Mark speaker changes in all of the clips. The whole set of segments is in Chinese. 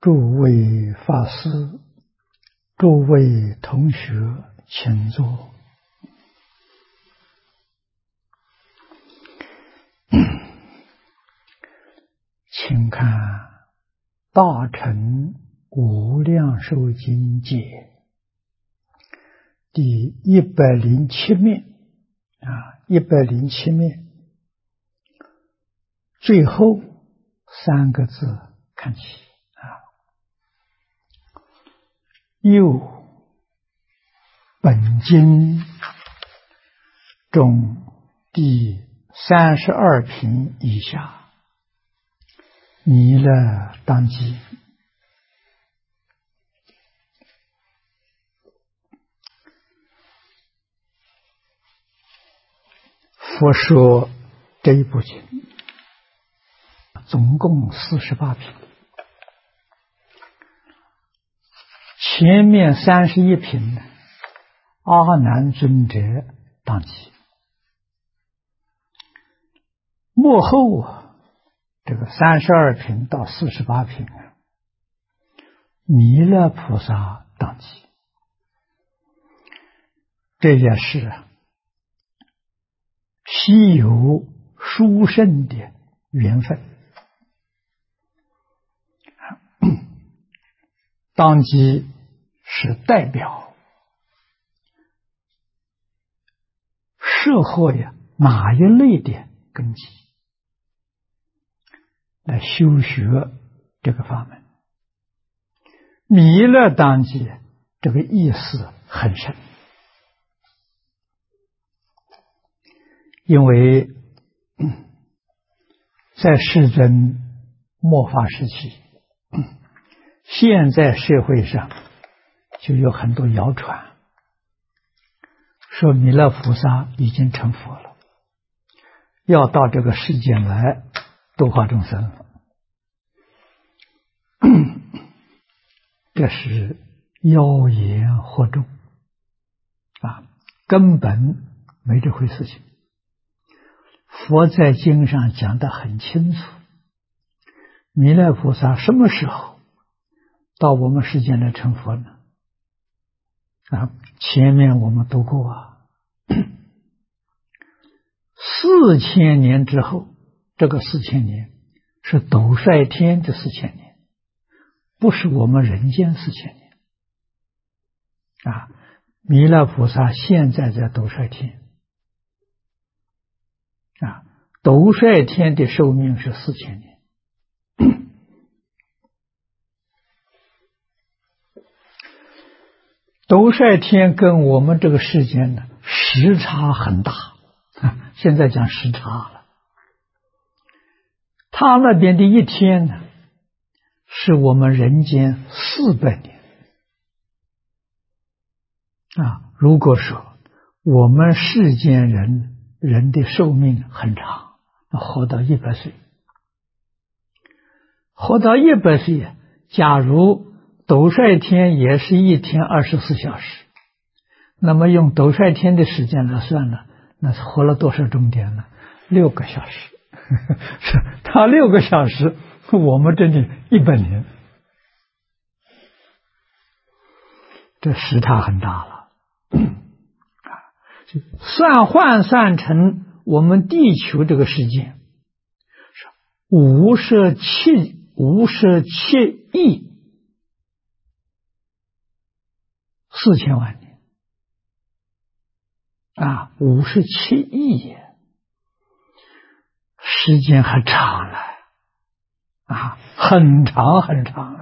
Speaker 1: 诸位法师、诸位同学，请坐。请看《大乘无量寿经解》第107面107面最后3个字看起又本经中第32品以下，弥勒当机。佛说这一部经总共48品，前面31品阿难尊者当机，末后这个32品到48品弥勒菩萨当机。这也是稀有殊胜的缘分。当机是代表社会哪一类的根基来修学这个法门。弥勒当机这个意思很深，因为在世尊末法时期，现在社会上就有很多谣传，说弥勒菩萨已经成佛了，要到这个世间来度化众生了。这是妖言惑众根本没这回事情。佛在经上讲得很清楚，弥勒菩萨什么时候到我们世间来成佛呢？前面我们读过4000年之后，这个4000年是斗率天的4000年，不是我们人间4000年。弥勒菩萨现在在斗率天，斗率天的寿命是4000年。斗率天跟我们这个世间呢时差很大，现在讲时差了。他那边的一天呢，是我们人间400年。如果说我们世间人的寿命很长，活到100岁，活到100岁，假如斗率天也是一天24小时，那么用斗率天的时间来算呢，那是活了多少钟点呢？6个小时。他6个小时，我们这里100年，这时差很大了。换算成我们地球这个世界57亿4000万年57亿，时间很长了很长很长了。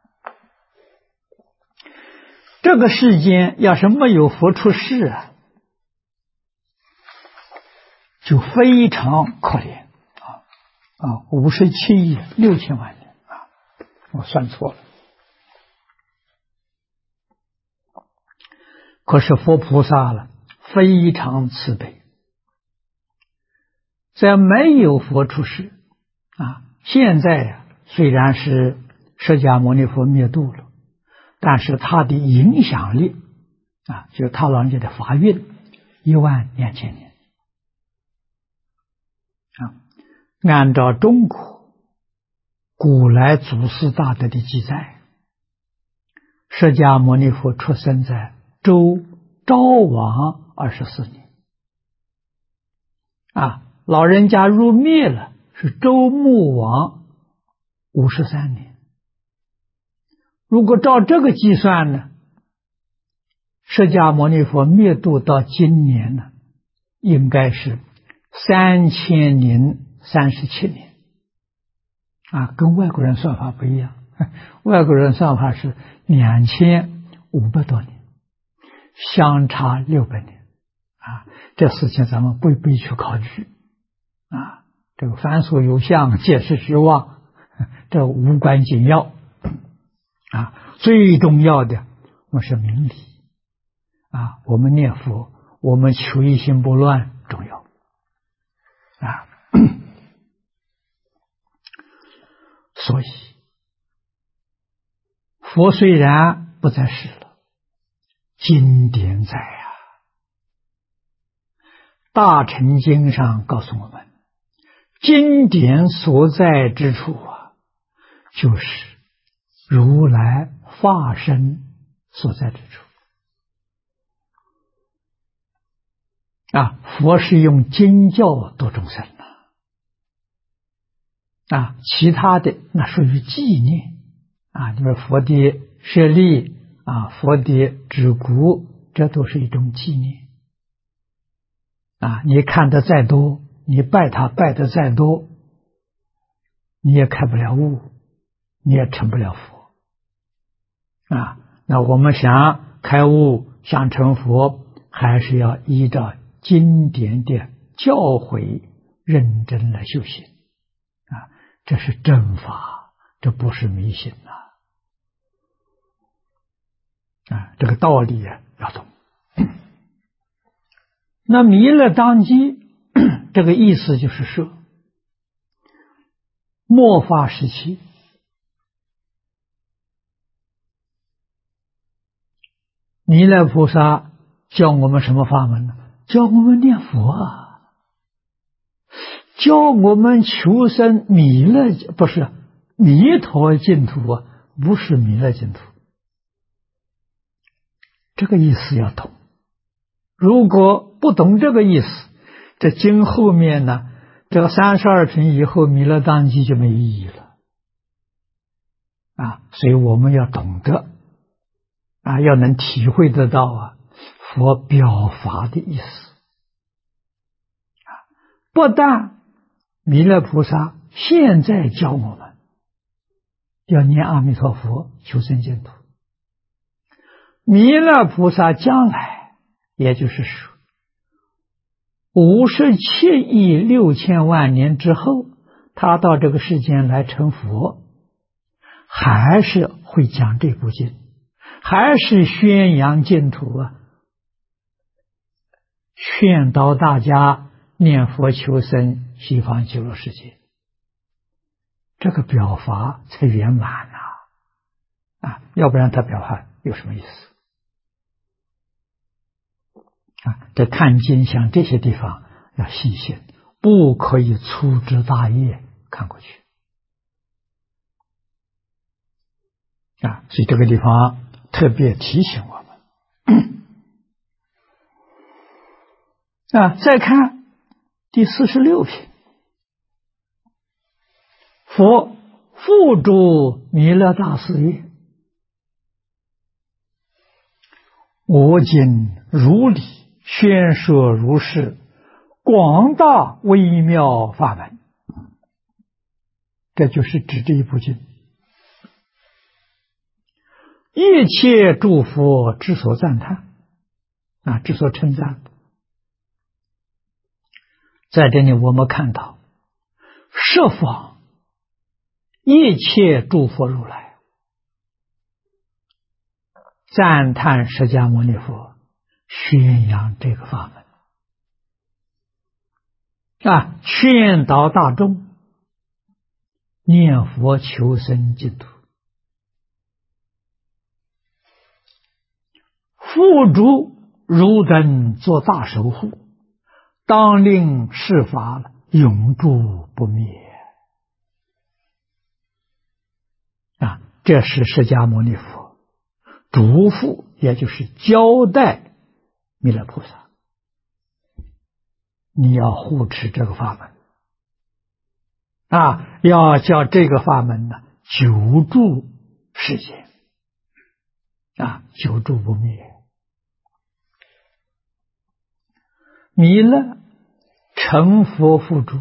Speaker 1: 这个世间要是没有佛出世就非常可怜57亿6千万年我算错了。可是佛菩萨非常慈悲，在没有佛出世现在虽然是释迦牟尼佛灭度了，但是他的影响力就是他老人家的法运12000年。按照中国古来祖师大德的记载， 释迦牟尼佛出生在周昭王24年，老人家入灭了是周穆王53年。如果照这个计算呢，释迦牟尼佛灭度到今年呢，应该是3037年，跟外国人算法不一样，外国人算法是2500多年，相差600年，这事情咱们不必去考据，这个凡所有相，皆是虚妄，这无关紧要，最重要的我是明理，我们念佛，我们求一心不乱重要，所以佛虽然不在世了，经典在大乘经上告诉我们，经典所在之处就是如来化身所在之处。佛是用经教度众生其他的那属于纪念就是佛的舍利佛的指骨，这都是一种纪念你看得再多，你拜他拜得再多，你也开不了悟，你也成不了佛那我们想开悟想成佛，还是要依照经典的教诲认真来修行这是正法，这不是迷信这个道理要懂。那弥勒当机这个意思就是说，末法时期弥勒菩萨教我们什么法门呢？教我们念佛教我们求生弥勒，不是弥陀净土不是弥勒净土，这个意思要懂。如果不懂这个意思，这经后面呢，这个32品以后弥勒当机就没意义了所以我们要懂得要能体会得到佛表法的意思不但弥勒菩萨现在教我们要念阿弥陀佛求生净土，弥勒菩萨将来也就是说57亿6千万年之后，他到这个世间来成佛，还是会讲这部经，还是宣扬净土劝导大家念佛求生西方极乐世界，这个表法才圆满要不然他表法有什么意思这看经像这些地方要细心，不可以粗枝大叶看过去所以这个地方特别提醒我们再看第46品，佛复诸弥勒大士曰：我今如理宣说如是广大微妙法门，这就是指这一部经，一切诸佛之所赞叹之所称赞。在这里我们看到十方一切诸佛如来赞叹释迦牟尼佛，宣扬这个法门劝导大众念佛求生净土，付诸汝等做大守护，当令世法永驻不灭这是释迦牟尼佛嘱咐，也就是交代弥勒菩萨，你要护持这个法门啊，要叫这个法门呢久住世间啊，久住不灭。弥勒成佛付诸，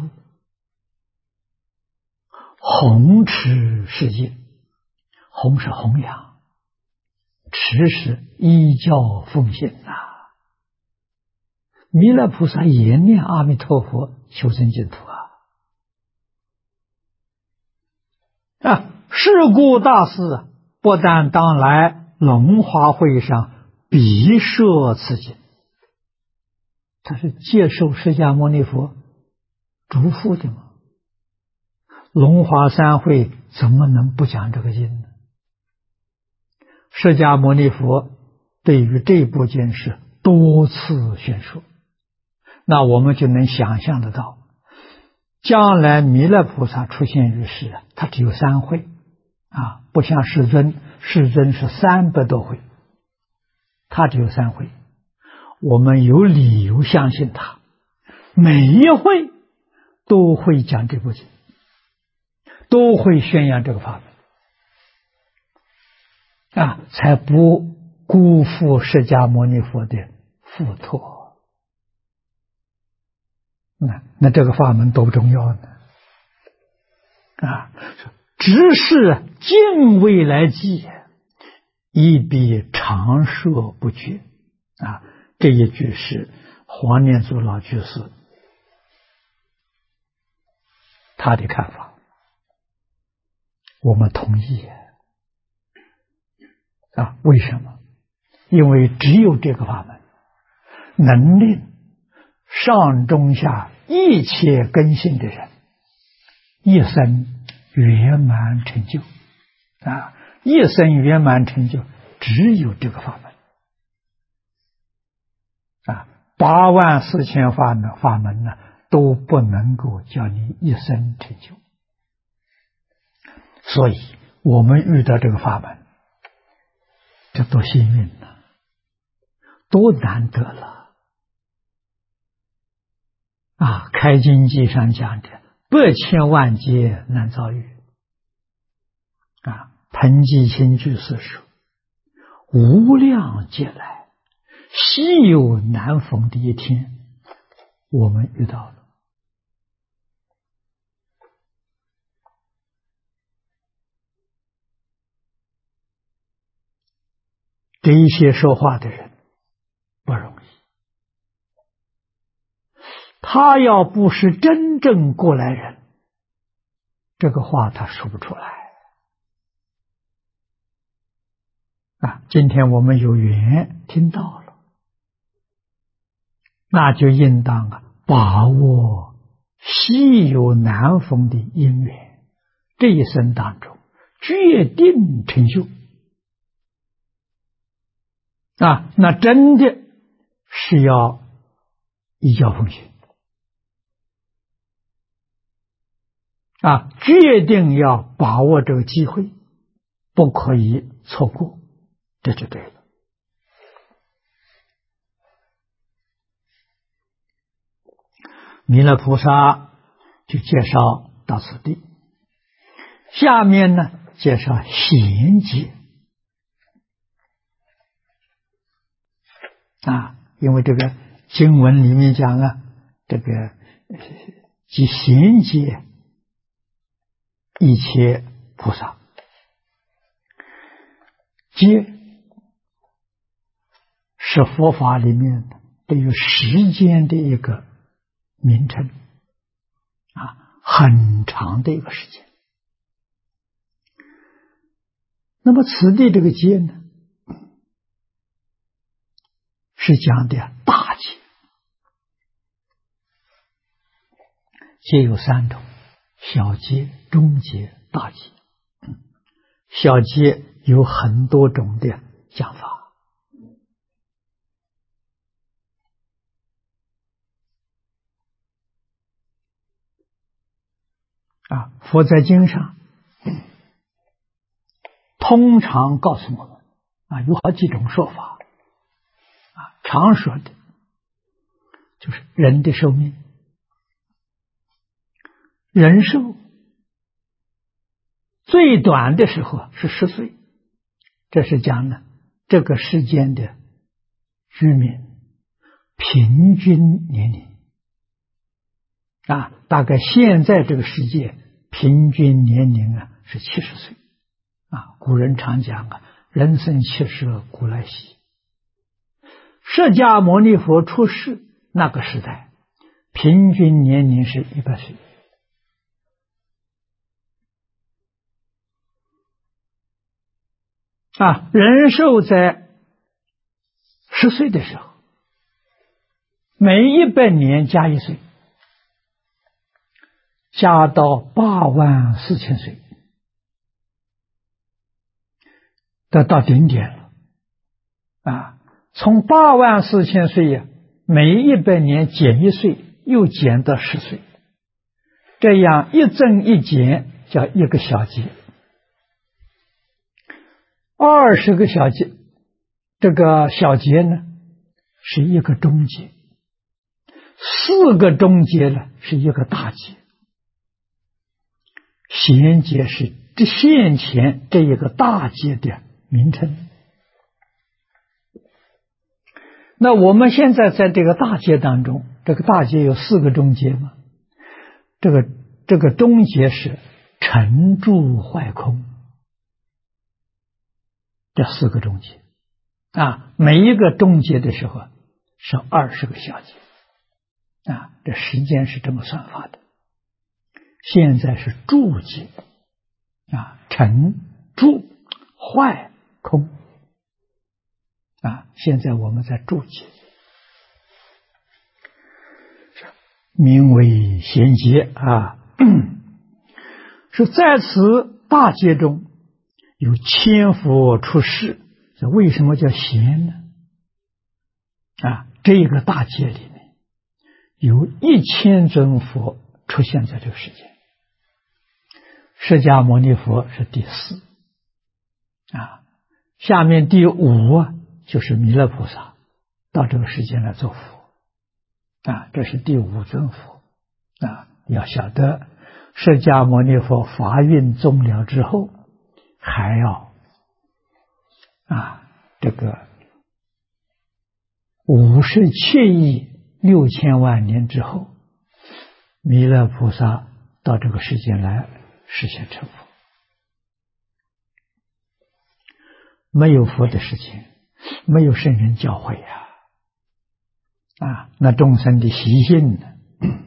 Speaker 1: 弘持世界，弘是弘扬，持是依教奉行呐。弥勒菩萨也念阿弥陀佛求生净土是故大师不但当来龙华会上必设此经，他是接受释迦牟尼佛嘱咐的嘛。龙华三会怎么能不讲这个经呢？释迦牟尼佛对于这部经是多次宣说，那我们就能想象得到，将来弥勒菩萨出现于世他只有3会不像世尊是300多会，他只有3会。我们有理由相信他每一会都会讲这部经，都会宣扬这个法门才不辜负释迦牟尼佛的付托。那这个法门多重要呢只是敬畏来记，亦必长说不绝这一句是黄念祖老居士他的看法，我们同意为什么？因为只有这个法门能令上中下一切根性的人一生圆满成就一生圆满成就只有这个法门84000法门呢都不能够叫你一生成就。所以我们遇到这个法门，这多幸运了，多难得了开经记上讲的百千万劫难遭遇彭济清居士说，无量劫来稀有难逢的一天，我们遇到了。这一些说话的人不容易，他要不是真正过来人，这个话他说不出来今天我们有缘听到了，那就应当把握稀有难逢的因缘，这一生当中决定成就那真的是要依教奉行决定要把握这个机会，不可以错过，这就对了。弥勒菩萨就介绍到此地，下面呢介绍贤劫因为这个经文里面讲这个即贤劫一切菩萨，劫是佛法里面对于时间的一个名称很长的一个时间。那么此地这个劫呢，是讲的大劫，劫有3种，小劫、中劫、大劫。小劫有很多种的讲法佛在经上通常告诉我们， 有好几种说法常说的就是人的寿命，人寿最短的时候是10岁，这是讲呢这个世间的居民平均年龄大概现在这个世界平均年龄是70岁古人常讲人生70古来稀。释迦牟尼佛出世那个时代平均年龄是100岁人寿在10岁的时候，每100年加1岁，加到84000岁，到顶点了从84000岁每100年减1岁，又减到10岁，这样一增一减叫1个小节，20个小节，这个小节呢是1个中节，4个中节呢是1个大节，衔节是这现前这一个大节的名称。那我们现在在这个大节当中，这个大节有4个中节嘛，这个中节是成住坏空，这4个中节每一个中节的时候是20个小节这时间是这么算法的。现在是住节成住坏空现在我们在住节，名为衔节是在此大节中有千佛出世。这为什么叫衔呢？这个大节里面有1000尊佛出现在这个世界，释迦牟尼佛是第4下面第5就是弥勒菩萨到这个世界来做佛这是第5尊佛要晓得释迦牟尼佛法运终了之后，还要这个57亿6千万年之后，弥勒菩萨到这个世界来实现成佛。没有佛的世界，没有圣人教诲那众生的习性呢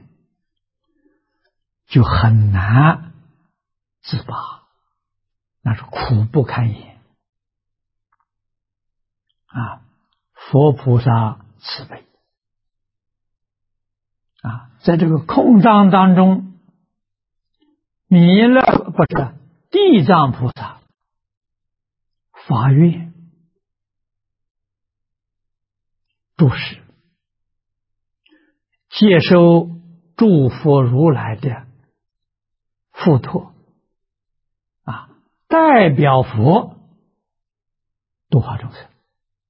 Speaker 1: 就很难自拔，那是苦不堪言佛菩萨慈悲在这个空藏当中，地藏菩萨发愿住世，接收诸佛如来的付托代表佛度化众生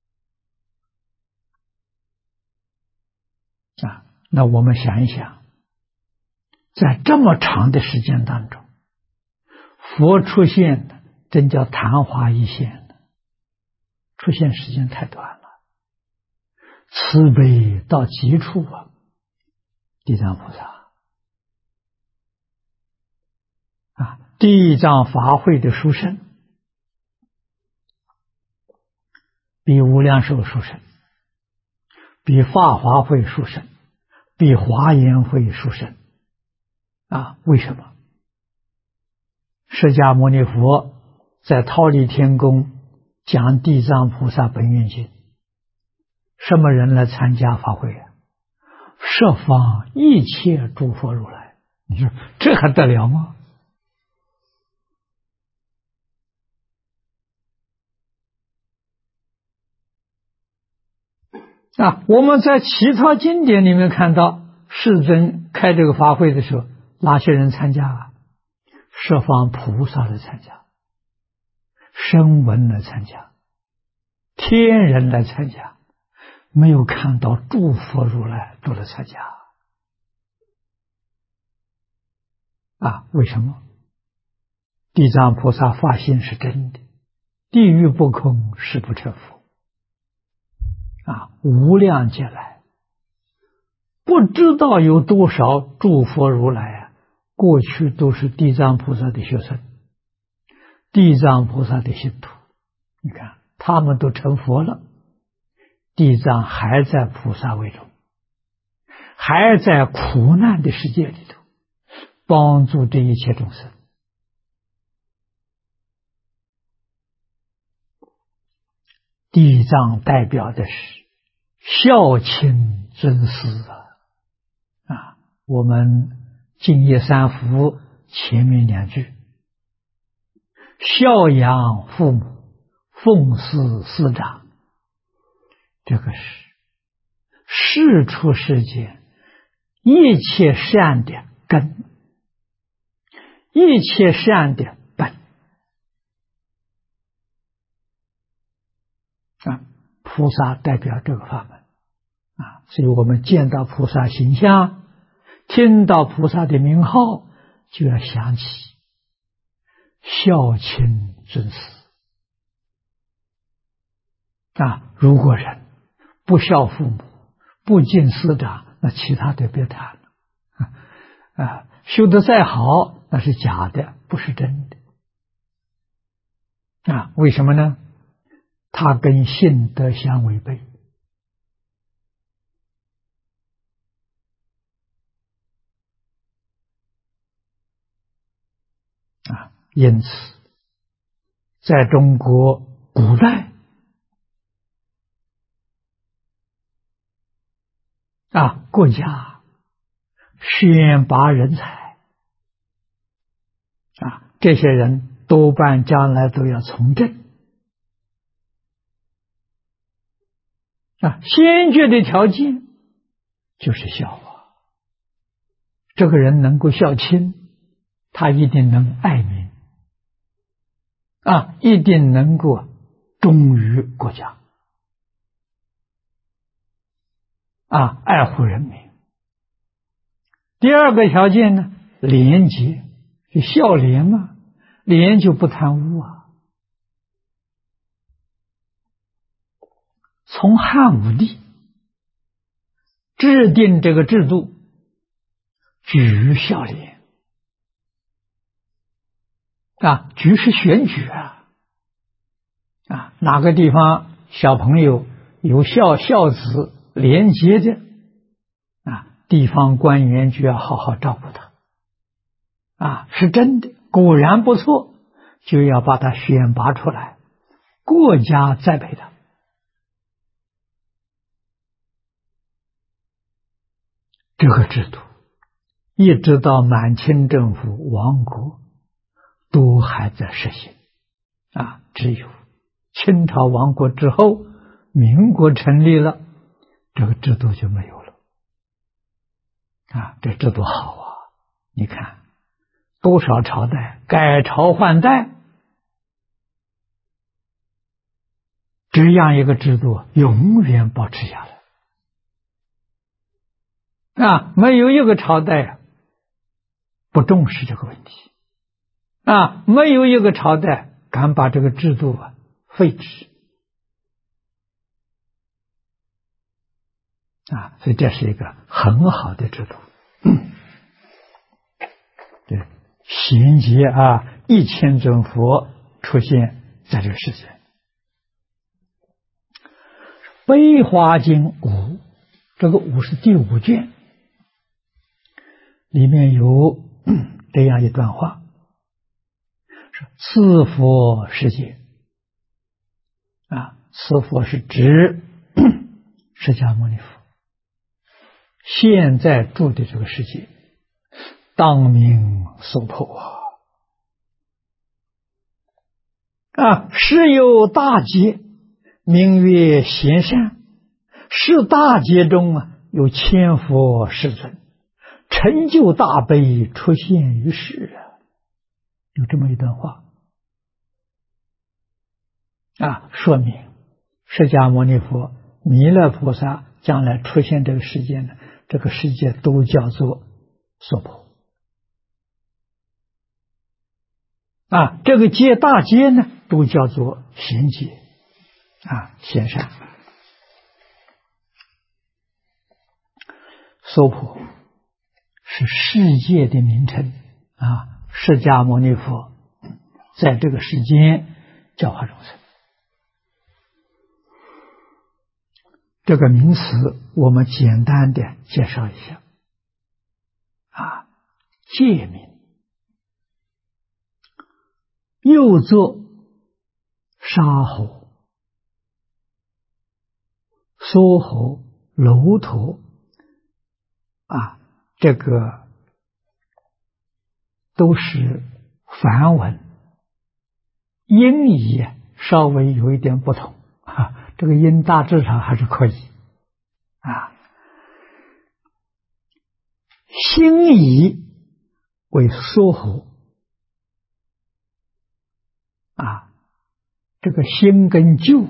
Speaker 1: 那我们想一想，在这么长的时间当中，佛出现的真叫昙花一现，出现时间太短了，慈悲到极处地藏菩萨地藏法会的殊胜比无量寿殊胜，比法华会殊胜，比华严会殊胜为什么？释迦牟尼佛在忉利天宫讲地藏菩萨本愿经，什么人来参加法会十方一切诸佛如来，你说这还得了吗？我们在其他经典里面看到世尊开这个法会的时候，哪些人参加十方菩萨来参加，声闻来参加天人来参加，没有看到诸佛如来都来参加为什么？地藏菩萨发心是真的，地狱不空，誓不成佛无量劫来，不知道有多少诸佛如来过去都是地藏菩萨的学生，地藏菩萨的信徒。你看他们都成佛了，地藏还在菩萨位中，还在苦难的世界里头帮助这一切众生。地藏代表的是孝亲尊师我们净业三福前面2句，孝养父母，奉事师长，这个是世出世间一切善的根，一切善的本菩萨代表这个法门所以我们见到菩萨形象，听到菩萨的名号，就要想起孝亲尊师如果人不孝父母，不敬师长，那其他的别谈了修得再好，那是假的，不是真的为什么呢？它跟信德相违背因此在中国古代国家选拔人才这些人多半将来都要从政先决的条件就是孝这个人能够孝亲，他一定能爱民一定能够忠于国家爱护人民。第二个条件呢，廉洁，就孝廉嘛，廉就不贪污从汉武帝制定这个制度，举孝廉举是选举哪个地方小朋友有孝子廉洁的地方官员就要好好照顾他是真的，果然不错，就要把他选拔出来，国家栽培他。这个制度一直到满清政府亡国都还在实行只有清朝亡国之后，民国成立了，这个制度就没有了这制度好你看多少朝代改朝换代，这样一个制度永远保持下来没有一个朝代不重视这个问题没有一个朝代敢把这个制度废止所以这是一个很好的制度对，衔接1000尊佛出现在这个世界。悲华经5，这个5是第5卷，里面有这样一段话，是赐佛世界赐佛是指释迦牟尼佛现在住的这个世界，当名娑婆是有大劫，名曰贤善，是大劫中有千佛世尊，成就大悲，出现于世有这么一段话说明释迦牟尼佛、弥勒菩萨将来出现这个世界呢，这个世界都叫做娑婆。这个界大界呢，都叫做贤界贤善。娑婆是世界的名称释迦牟尼佛在这个世间教化众生。这个名词我们简单的介绍一下界名，又作沙hồ、娑hồ、楼陀这个都是梵文，音译稍微有一点不同这个音大致上还是可以心译为娑hồ这个心跟旧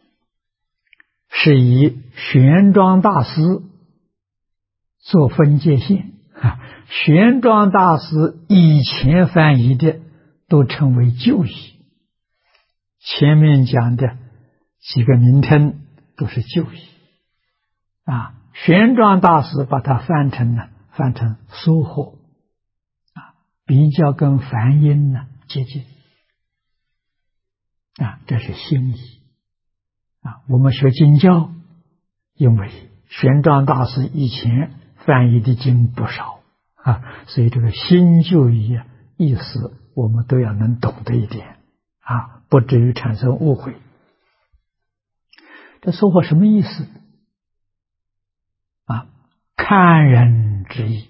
Speaker 1: 是以玄奘大师做分界线玄奘大师以前翻译的都称为旧译，前面讲的几个名称都是旧译玄奘大师把它翻成娑hồ比较跟梵音接近这是心译我们学经教，因为玄奘大师以前翻译的经不少所以这个新旧译意思我们都要能懂得一点不至于产生误会。这娑婆什么意思看人之意，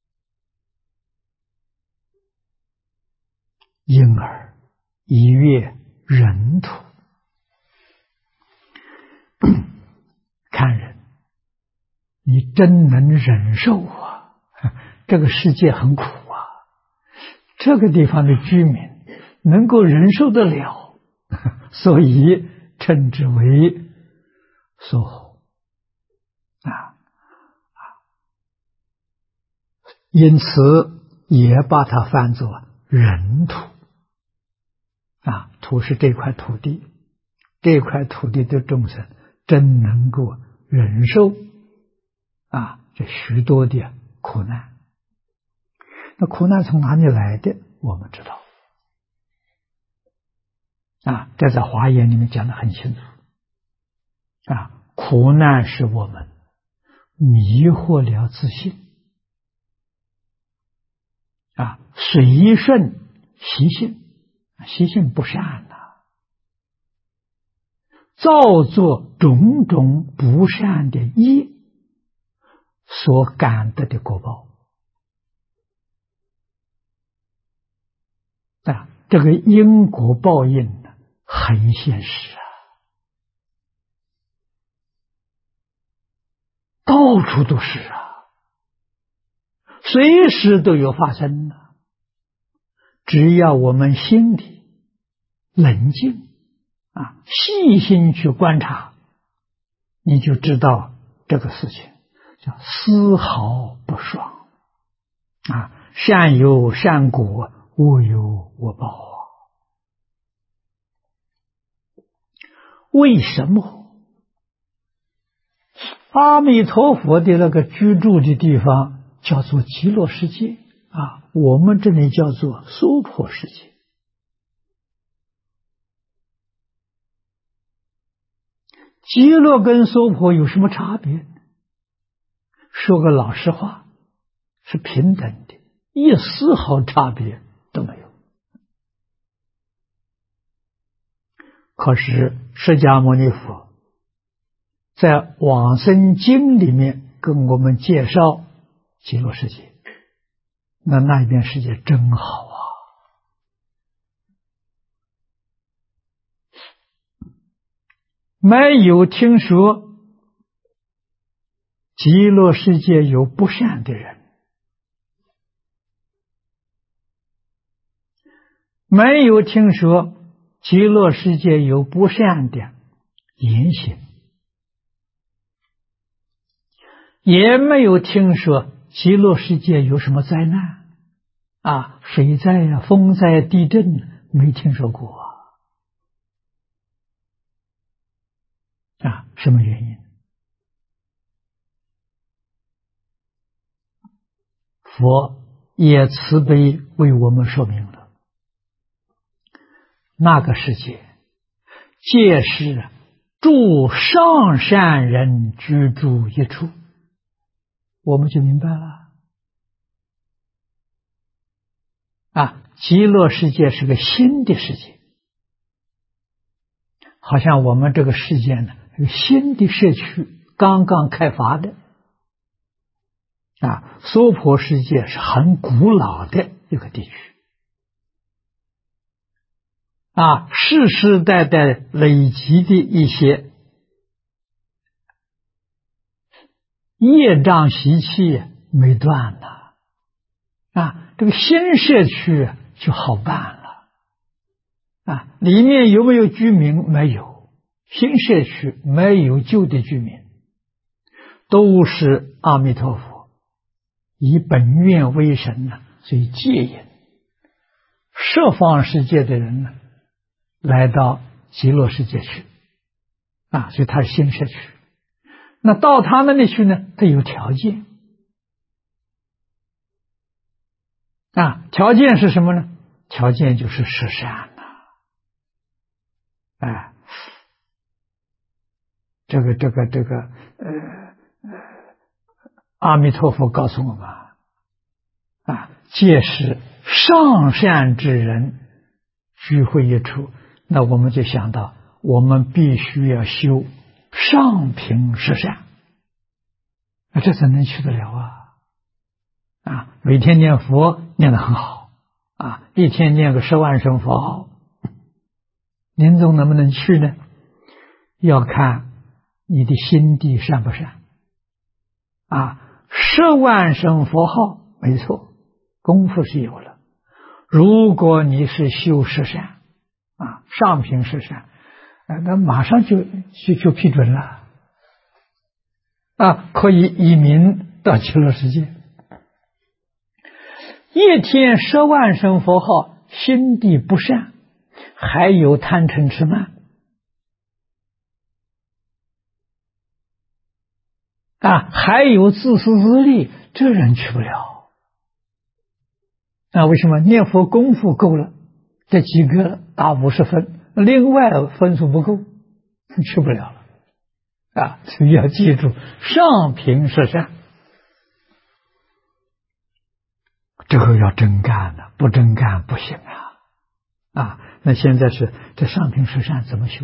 Speaker 1: 因而一阅人土。看人，你真能忍受这个世界很苦这个地方的居民能够忍受得了所以称之为娑hồ因此也把它翻作人土土是这块土地，这块土地的众生真能够忍受这许多的苦难。那苦难从哪里来的我们知道这在华严里面讲得很清楚苦难是我们迷惑了自信随顺习性，习性不善造作种种不善的业所感得的果报这个因果报应很现实到处都是随时都有发生只要我们心里冷静细心去观察，你就知道这个事情叫丝毫不爽善有善果，恶有恶报为什么阿弥陀佛的那个居住的地方叫做极乐世界我们这里叫做娑婆世界？极乐跟娑婆有什么差别？说个老实话，是平等的，一丝毫差别都没有。可是释迦牟尼佛在往生经里面跟我们介绍极乐世界，那边世界真好没有听说极乐世界有不善的人，没有听说极乐世界有不善的言行，也没有听说极乐世界有什么灾难水灾风灾、地震，没听说过什么原因？佛也慈悲为我们说明了，那个世界皆是诸上善人居住一处，我们就明白了极乐世界是个新的世界，好像我们这个世界呢，有新的社区刚刚开发的娑婆世界是很古老的一个地区世世代代累积的一些业障习气没断了这个新社区就好办了里面有没有居民？没有，新社区没有旧的居民，都是阿弥陀佛以本愿为神所以戒引十方世界的人来到极乐世界去所以它是新社区。那到他那里去呢，他有条件条件是什么呢？条件就是十善阿弥陀佛告诉我们皆是上善之人聚会一处，那我们就想到我们必须要修上品十善这怎能去得了每天念佛念得很好一天念个10万声佛号，临终能不能去呢？要看你的心地善不善10万声佛号没错，功夫是有了。如果你是修十善上品十善那马上就批准了可以移民到极乐世界。一天10万声佛号，心地不善，还有贪嗔痴慢还有自私自利，这人去不了为什么？念佛功夫够了，这几个打50分，另外分数不够，去不了了所以要记住上品十善，这个要真干的，不真干不行那现在是这上品十善怎么修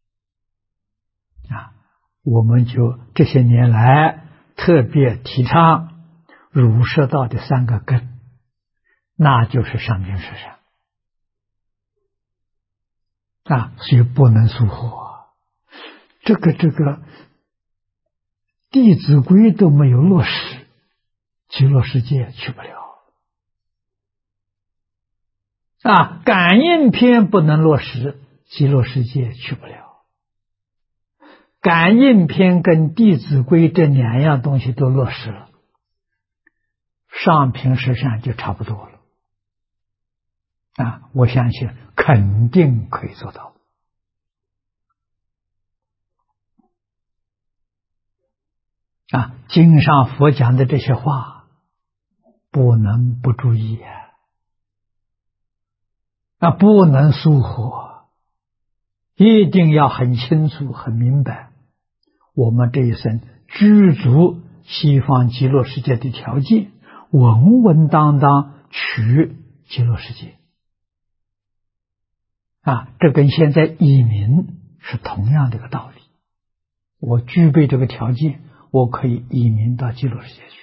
Speaker 1: 我们就这些年来特别提倡儒释道的3个根，那就是上品十善所以不能疏忽这个弟子规都没有落实，极乐世界去不了感应篇不能落实，极乐世界去不了。感应篇跟弟子规这2样东西都落实了，上品十善就差不多了我相信肯定可以做到经上佛讲的这些话不能不注意不能疏忽，一定要很清楚很明白我们这一生居足西方极乐世界的条件，稳稳当当取极乐世界这跟现在移民是同样的一个道理。我具备这个条件，我可以移民到极乐世界去。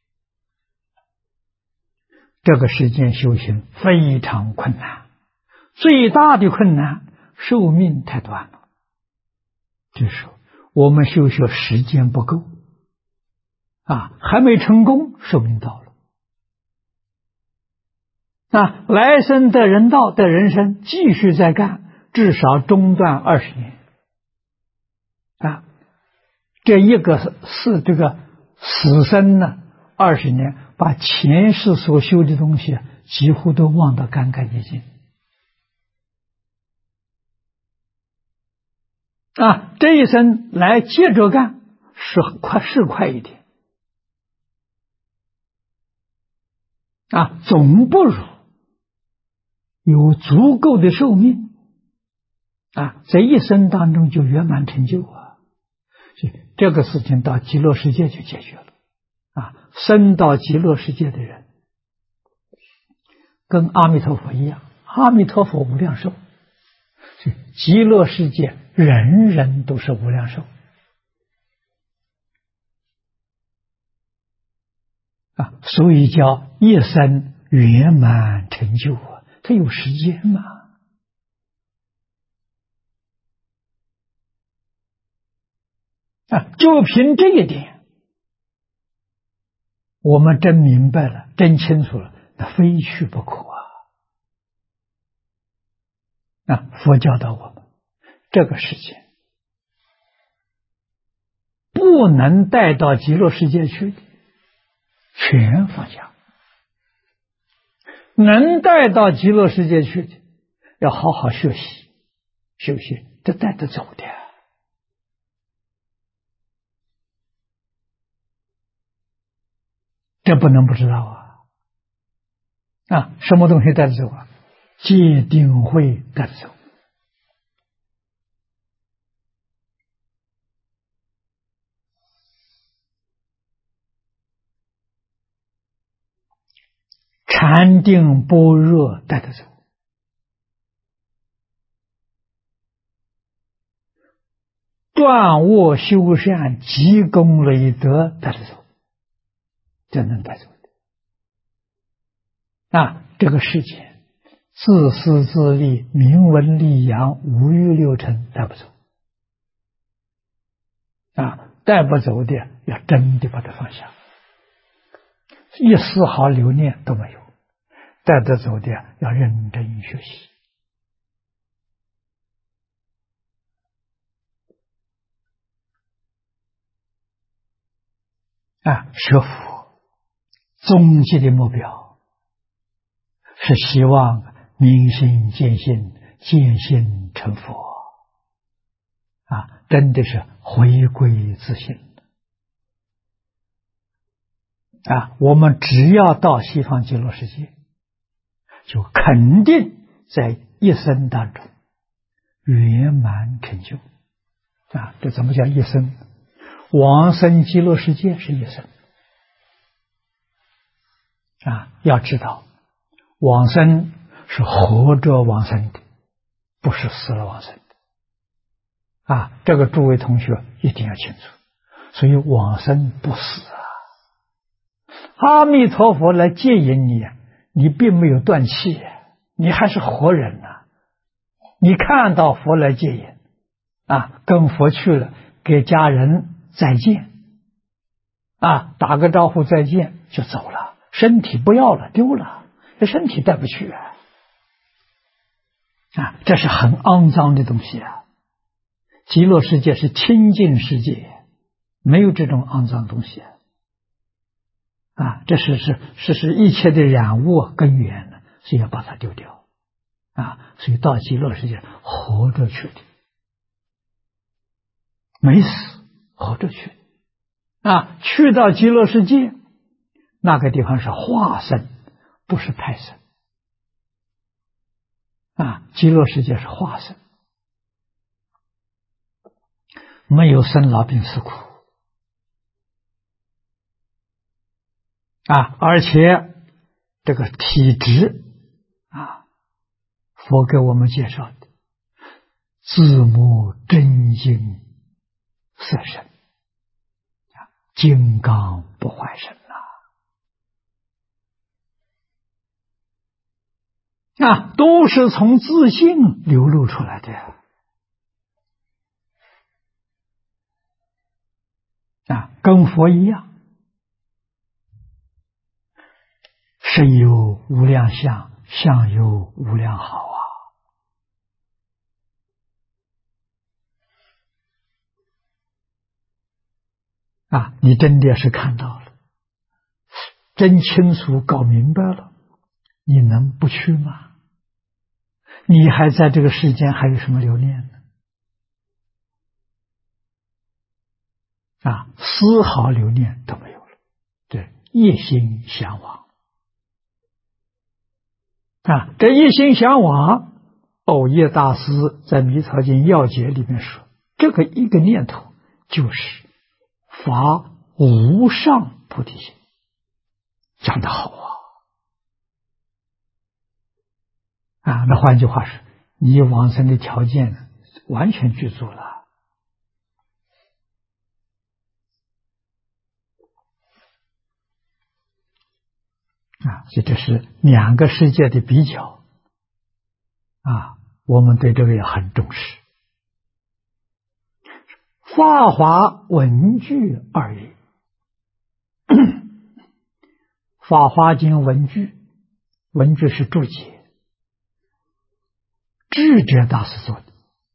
Speaker 1: 这个世间修行非常困难，最大的困难寿命太短了，就是我们修学时间不够还没成功，寿命到了来生的人道的人生继续再干，至少中断20年这一个死生呢，20年把前世所修的东西几乎都忘得干干净净。这一生来接着干是快一点，总不如有足够的寿命在一生当中就圆满成就所以这个事情到极乐世界就解决了生到极乐世界的人跟阿弥陀佛一样，阿弥陀佛无量寿，所以极乐世界人人都是无量寿所以叫一生圆满成就它有时间嘛就凭这一点，我们真明白了，真清楚了，那非去不可佛教导我们，这个世界不能带到极乐世界去的，全放下；能带到极乐世界去的，要好好学习修习，这带得走的。这不能不知道什么东西带得走戒定慧带得走。禅定般若带得走。断恶修善积功累德带得走，这能带走的这个世界自私自利名闻利养五欲六尘带不走带不走的要真的把它放下，一丝毫留念都没有，带得走的要认真学习学佛终极的目标是希望明心见性，见性成佛真的是回归自性我们只要到西方极乐世界，就肯定在一生当中圆满成就这怎么叫一生？往生极乐世界是一生要知道往生是活着往生的，不是死了往生的这个诸位同学一定要清楚。所以往生不死阿弥陀佛来接引你，你并没有断气，你还是活人你看到佛来接引跟佛去了，给家人再见打个招呼再见就走了，身体不要了，丢了，这身体带不去这是很肮脏的东西极乐世界是清净世界，没有这种肮脏东西这是一切的染污根源呢，所以要把它丢掉所以到极乐世界活着去的，没死活着去去到极乐世界那个地方是化身，不是胎身极乐世界是化身，没有生老病死苦而且这个体质佛给我们介绍的自母真金色身金刚不坏身都是从自性流露出来的跟佛一样，身有无量相，相有无量好你真的是看到了，真清楚搞明白了，你能不去吗？你还在这个世间还有什么留恋呢？丝毫留恋都没有了，对，一心向往。这一心向往，藕益大师在《弥陀经要解》里面说，这个一个念头就是发无上菩提心，讲得好那换句话说，你往生的条件完全具足了。所以这是两个世界的比较我们对这个也很重视。法华文句二语，法华经文句，文句是注解，智者大师做的。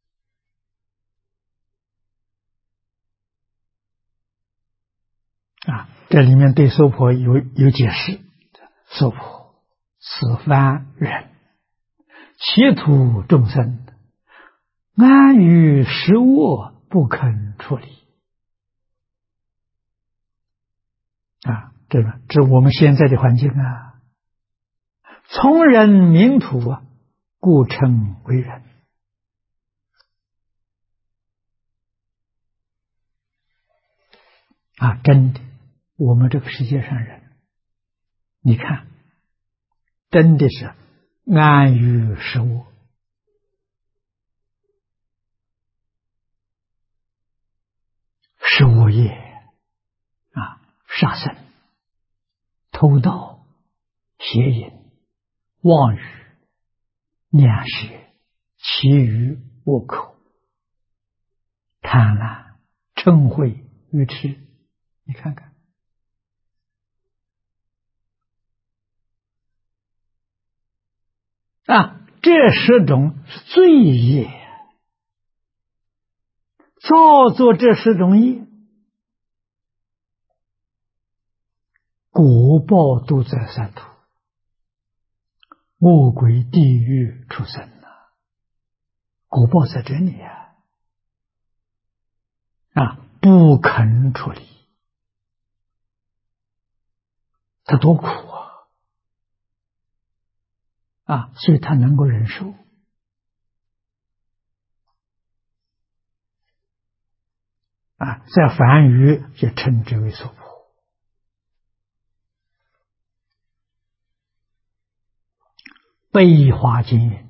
Speaker 1: 这里面对娑婆有解释。娑婆，此番人，其土众生，安于食卧，不肯出离。这个指我们现在的环境从人民土故称为人。真的，我们这个世界上人，你看，真的是安于食卧，食卧业杀生、偷盗、邪淫、妄语、两舌、其余恶口、贪婪、嗔恚、愚痴，你看看。这10种是罪业，造作这10种业，果报都在三途，恶鬼、地狱、畜生果报在这里不肯处理，他多苦所以他能够忍受。在梵语就称之为娑婆。悲华经云：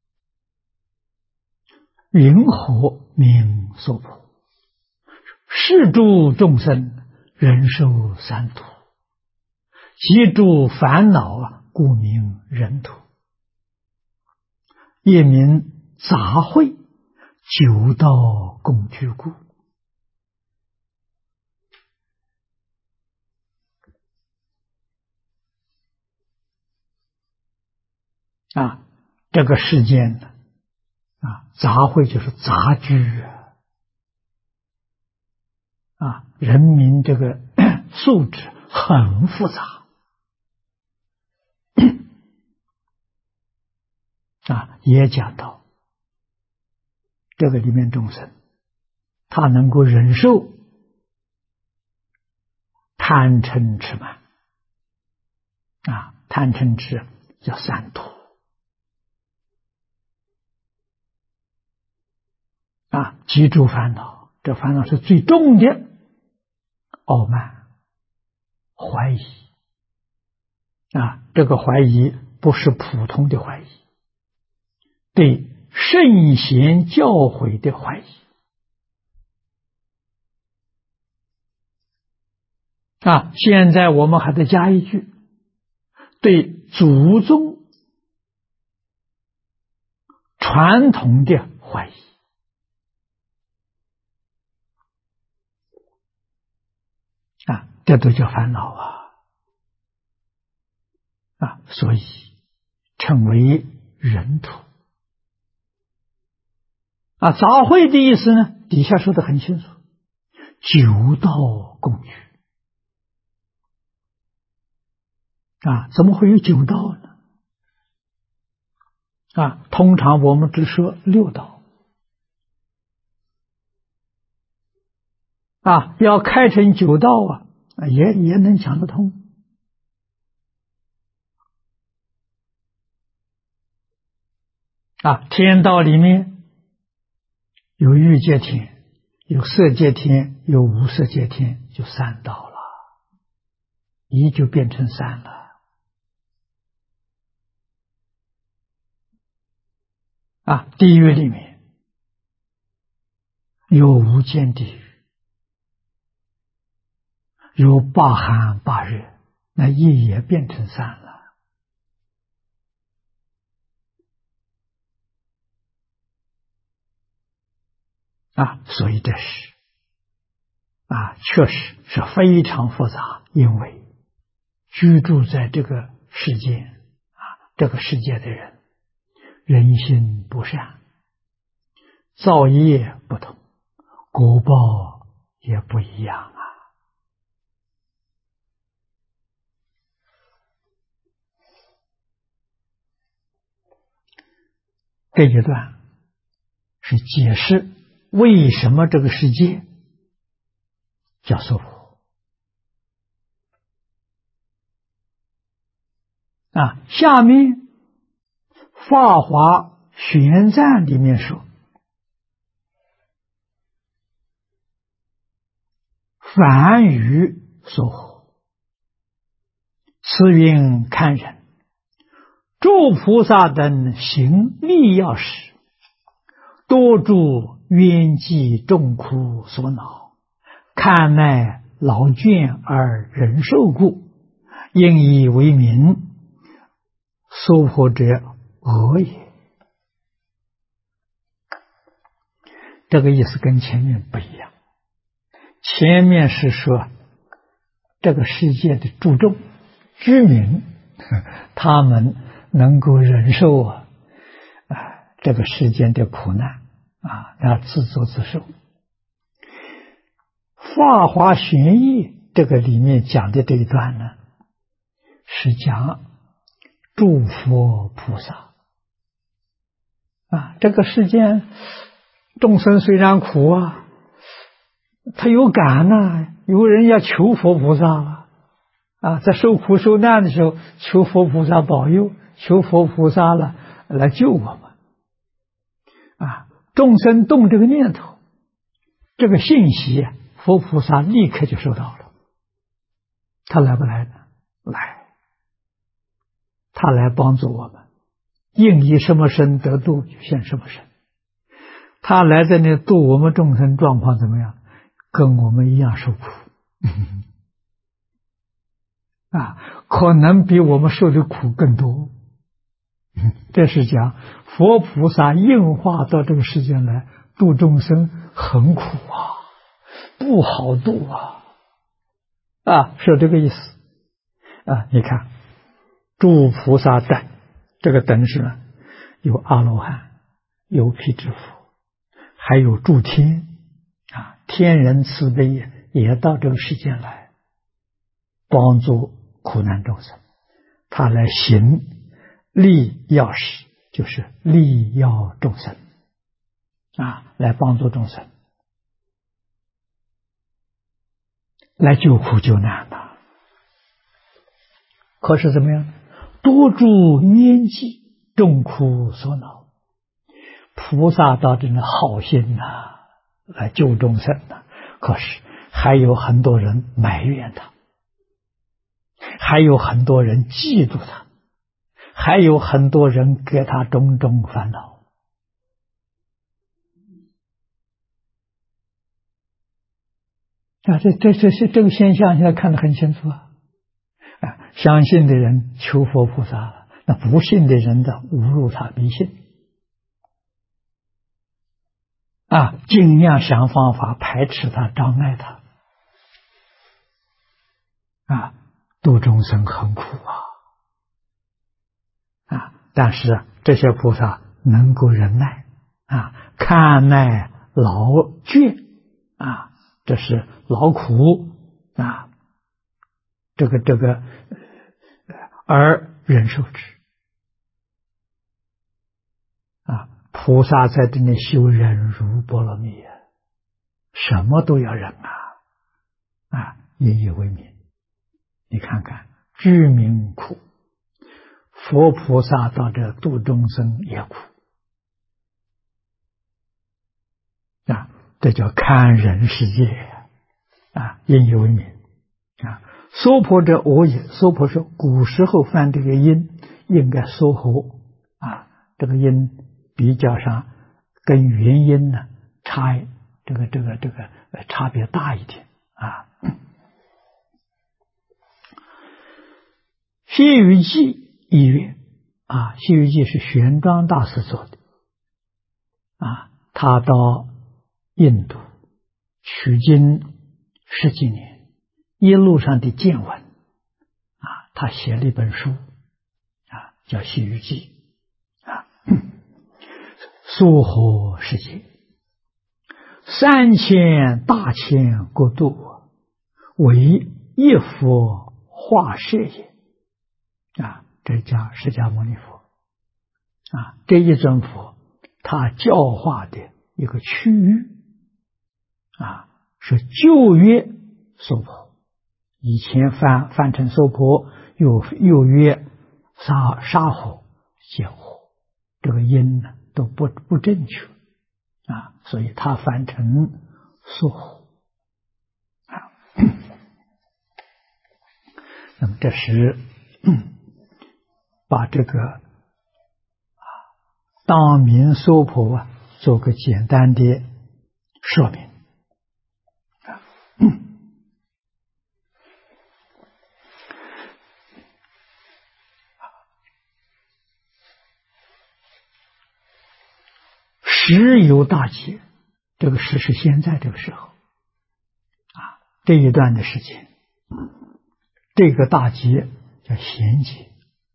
Speaker 1: 云何名娑婆？是诸众生忍受三途，其诸烦恼故名人途，也名杂秽，九道共居故。这个世间呢杂秽就是杂居人民这个素质很复杂也讲到这个里面众生他能够忍受贪嗔痴慢贪嗔痴叫三途记住烦恼，这烦恼是最重的，傲慢、怀疑这个怀疑不是普通的怀疑，对圣贤教诲的怀疑现在我们还得加一句，对祖宗传统的怀疑这都叫烦恼所以称为人途杂秽的意思呢，底下说得很清楚， 九道共具啊，怎么会有九道呢？啊，通常我们只说六道啊，要开成九道啊，也能讲得通啊。天道里面有欲界天，有色界天，有无色界天，就三道了，一就变成三了。啊，地狱里面有无间地狱，有八寒八热，那一也变成三了。啊，所以这是确实是非常复杂，因为居住在这个世界这个世界的人，人心不善，造业不同，果报也不一样啊。这一段是解释为什么这个世界叫娑婆下面《法华玄赞》里面说，凡于娑婆，慈云堪忍，诸菩萨等行利要事，多助冤济众苦所恼，看乃劳倦而忍受故，应以为名，娑婆者讹也。这个意思跟前面不一样，前面是说这个世界的诸众居民，他们能够忍受这个世间的苦难要自作自受。法华玄义这个里面讲的这一段呢，是讲诸佛菩萨这个世间众生虽然苦他有感有人要求佛菩萨在受苦受难的时候，求佛菩萨保佑，求佛菩萨来救我们众生动这个念头，这个信息佛菩萨立刻就收到了。他来不来呢？来，他来帮助我们，应以什么身得度就现什么身。他来在那度我们众生状况怎么样？跟我们一样受苦可能比我们受的苦更多。这是讲佛菩萨应化到这个世间来度众生，很苦不好度是这个意思你看诸菩萨等，这个等是有阿罗汉，有辟支佛，还有诸天天人慈悲也到这个世间来帮助苦难众生，他来行利要事，就是利要众生来帮助众生，来救苦救难的。可是怎么样？多助冤济，众苦所恼。菩萨到这里好心来救众生可是还有很多人埋怨他，还有很多人嫉妒他，还有很多人给他种种烦恼这个现象现在看得很清楚相信的人求佛菩萨，那不信的人的侮辱他，迷信尽量想方法排斥他，障碍他度众生很苦但是这些菩萨能够忍耐看耐劳倦这是劳苦啊，这个而忍受之啊。菩萨在这里修忍辱波罗蜜啊，什么都要忍啊，引以为名。你看看，居民苦，佛菩萨到这度众生也苦啊，这叫堪忍世界啊，引以为名啊。娑婆者我也，娑婆是古时候犯这个音，应该娑婆啊，这个音比较上跟原音呢差差别大一点啊。西游记一曰啊，西游记是玄奘大师做的啊，他到印度取经10几年，一路上的见闻啊，他写了一本书啊，叫《西游记》啊。娑婆世界3000大千国度，为一佛化设也啊，这叫释迦牟尼佛啊，这一尊佛他教化的一个区域啊，是旧约娑婆，以前翻成娑婆，又约沙火、见火，这个音呢都不正确啊，所以他翻成娑火啊。那么这是把这个当明娑婆啊做个简单的说明啊。时有大劫，这个时是现在这个时候啊，这一段的时间，这个大劫叫贤劫，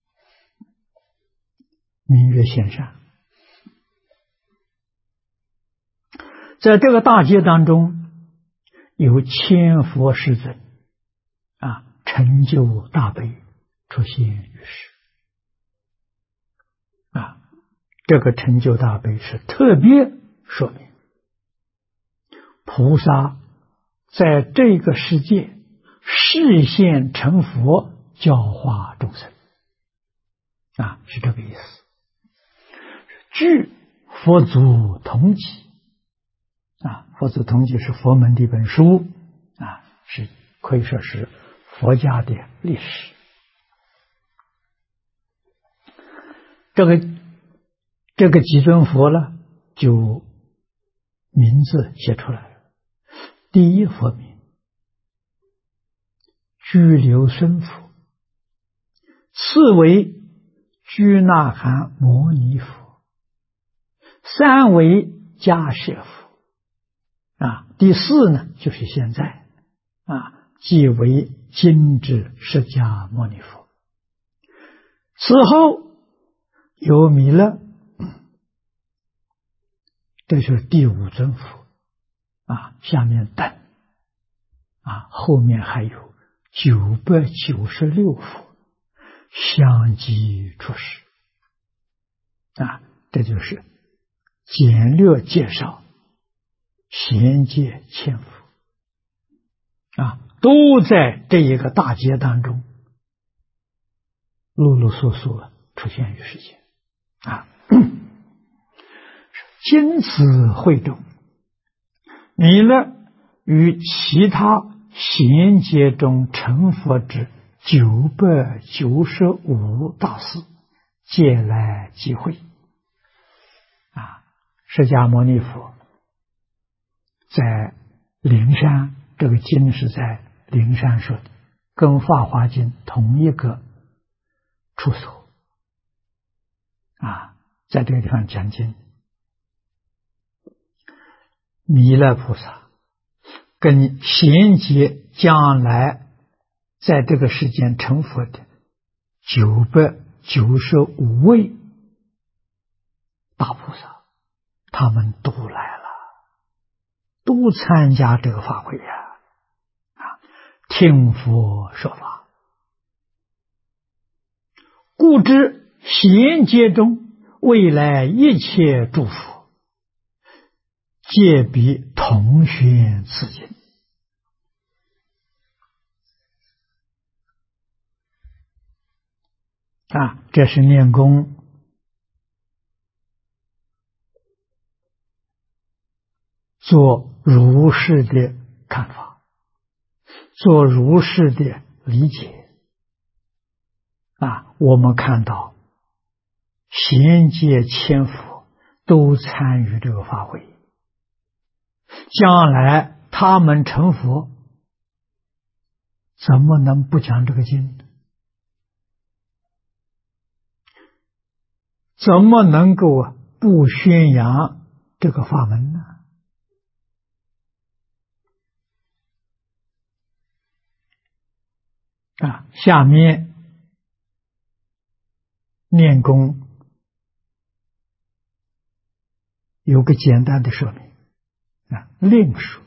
Speaker 1: 名曰贤善。在这个大劫当中，有千佛世尊啊，成就大悲出现于世啊。这个成就大悲是特别说明菩萨在这个世界示现成佛，教化众生啊，是这个意思。据佛祖统集啊，佛祖统集是佛门的一本书啊，是可以说是佛家的历史。这个几尊佛呢，就名字写出来了。第一佛名居留孙佛，次为居那含摩尼佛，三为迦舍佛啊，第四呢就是现在啊，即为金智释迦牟尼佛。此后有弥勒，这就是第5尊佛啊，下面等啊，后面还有996佛相继出世啊，这就是简略介绍贤劫千佛啊，都在这一个大劫当中陆陆续续出现于世间啊。今此会中，弥勒与其他贤劫中成佛之995大士皆来集会啊。释迦牟尼佛在灵山，这个经是在灵山说的，跟法华经同一个处所啊，在这个地方讲经。弥勒菩萨跟贤劫将来在这个世间成佛的995位大菩萨，他们都来了，都都参加这个法会呀，听佛说法，故知贤劫中未来一切诸佛，皆必同宣此经。这是念功做如是的看法，做如是的理解。我们看到贤劫千佛都参与这个法会，将来他们成佛，怎么能不讲这个经？怎么能够不宣扬这个法门呢？下面念功有个简单的说明。另说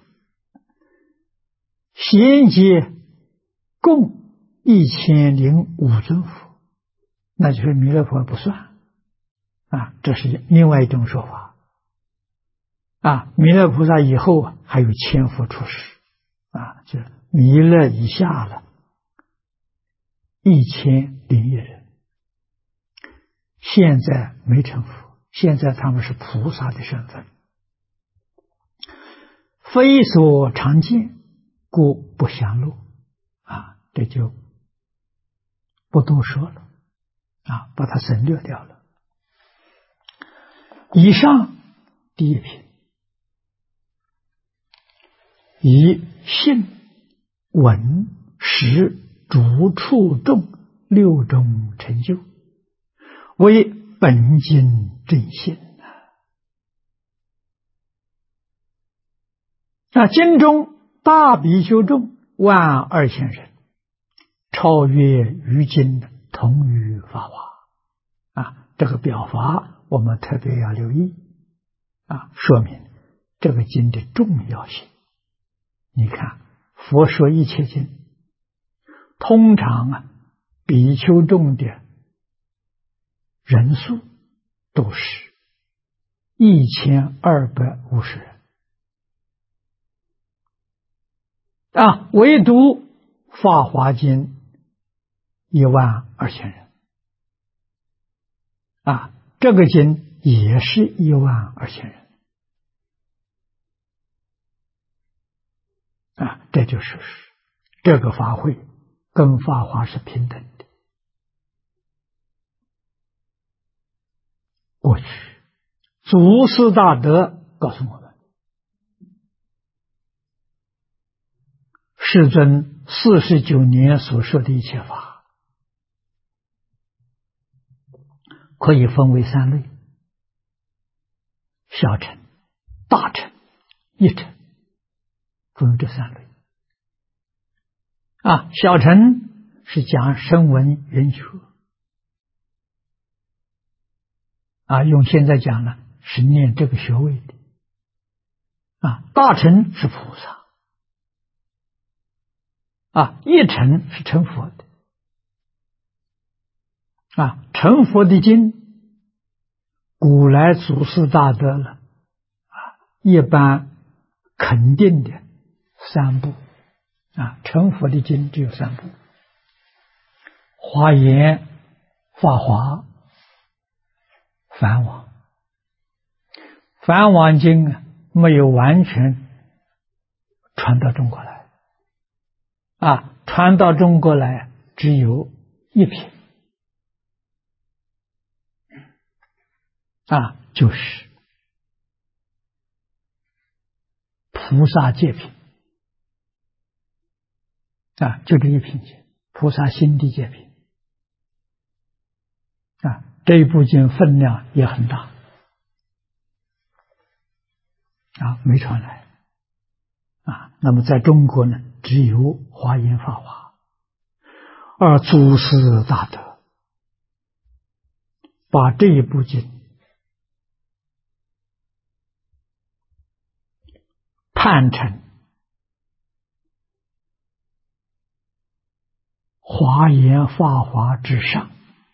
Speaker 1: 贤劫共1005尊佛，那就是弥勒佛不算。这是另外一种说法。弥勒菩萨以后还有千佛出世，就是弥勒以下了1001人，现在没成佛，现在他们是菩萨的身份，非所常见，故不详录。这就不多说了，把它省略掉了。以上第一品，以信、闻、识、主、处、众6种成就，为本经正信。经中大比丘众12000人，超越于经的同于法华。这个表法我们特别要留意，说明这个经的重要性。你看佛说一切经，通常比丘众的人数都是1250人，唯独法华经12000人，这个经也是12000人。这就是这个法会跟法华是平等的。过去祖师大德告诉我们，世尊49年所说的一切法，可以分为3类：小乘、大乘、一乘，分为这3类。小乘是讲声闻缘觉，用现在讲呢，是念这个学位的。大乘是菩萨，一乘是成佛的。成佛的经，古来祖师大德了，一般肯定的3部。成佛的经只有3部：华严、法华、梵网。梵网经没有完全传到中国来，传到中国来只有1品，就是菩萨戒品。就这1品经，菩萨心地戒品。这一部经分量也很大，没传来。那么在中国呢，只有华严法华，而祖师大德把这一部经堪称华严法华之上。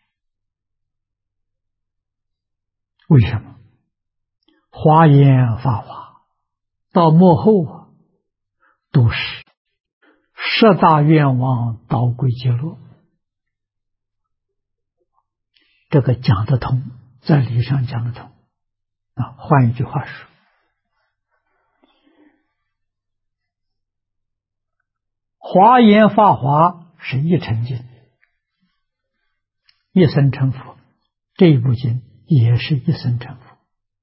Speaker 1: 为什么？华严法华到末后都是十大愿望导归极乐，这个讲得通，在理上讲得通。换一句话说，华严法华是一成经，一生成佛，这一部经也是一生成佛。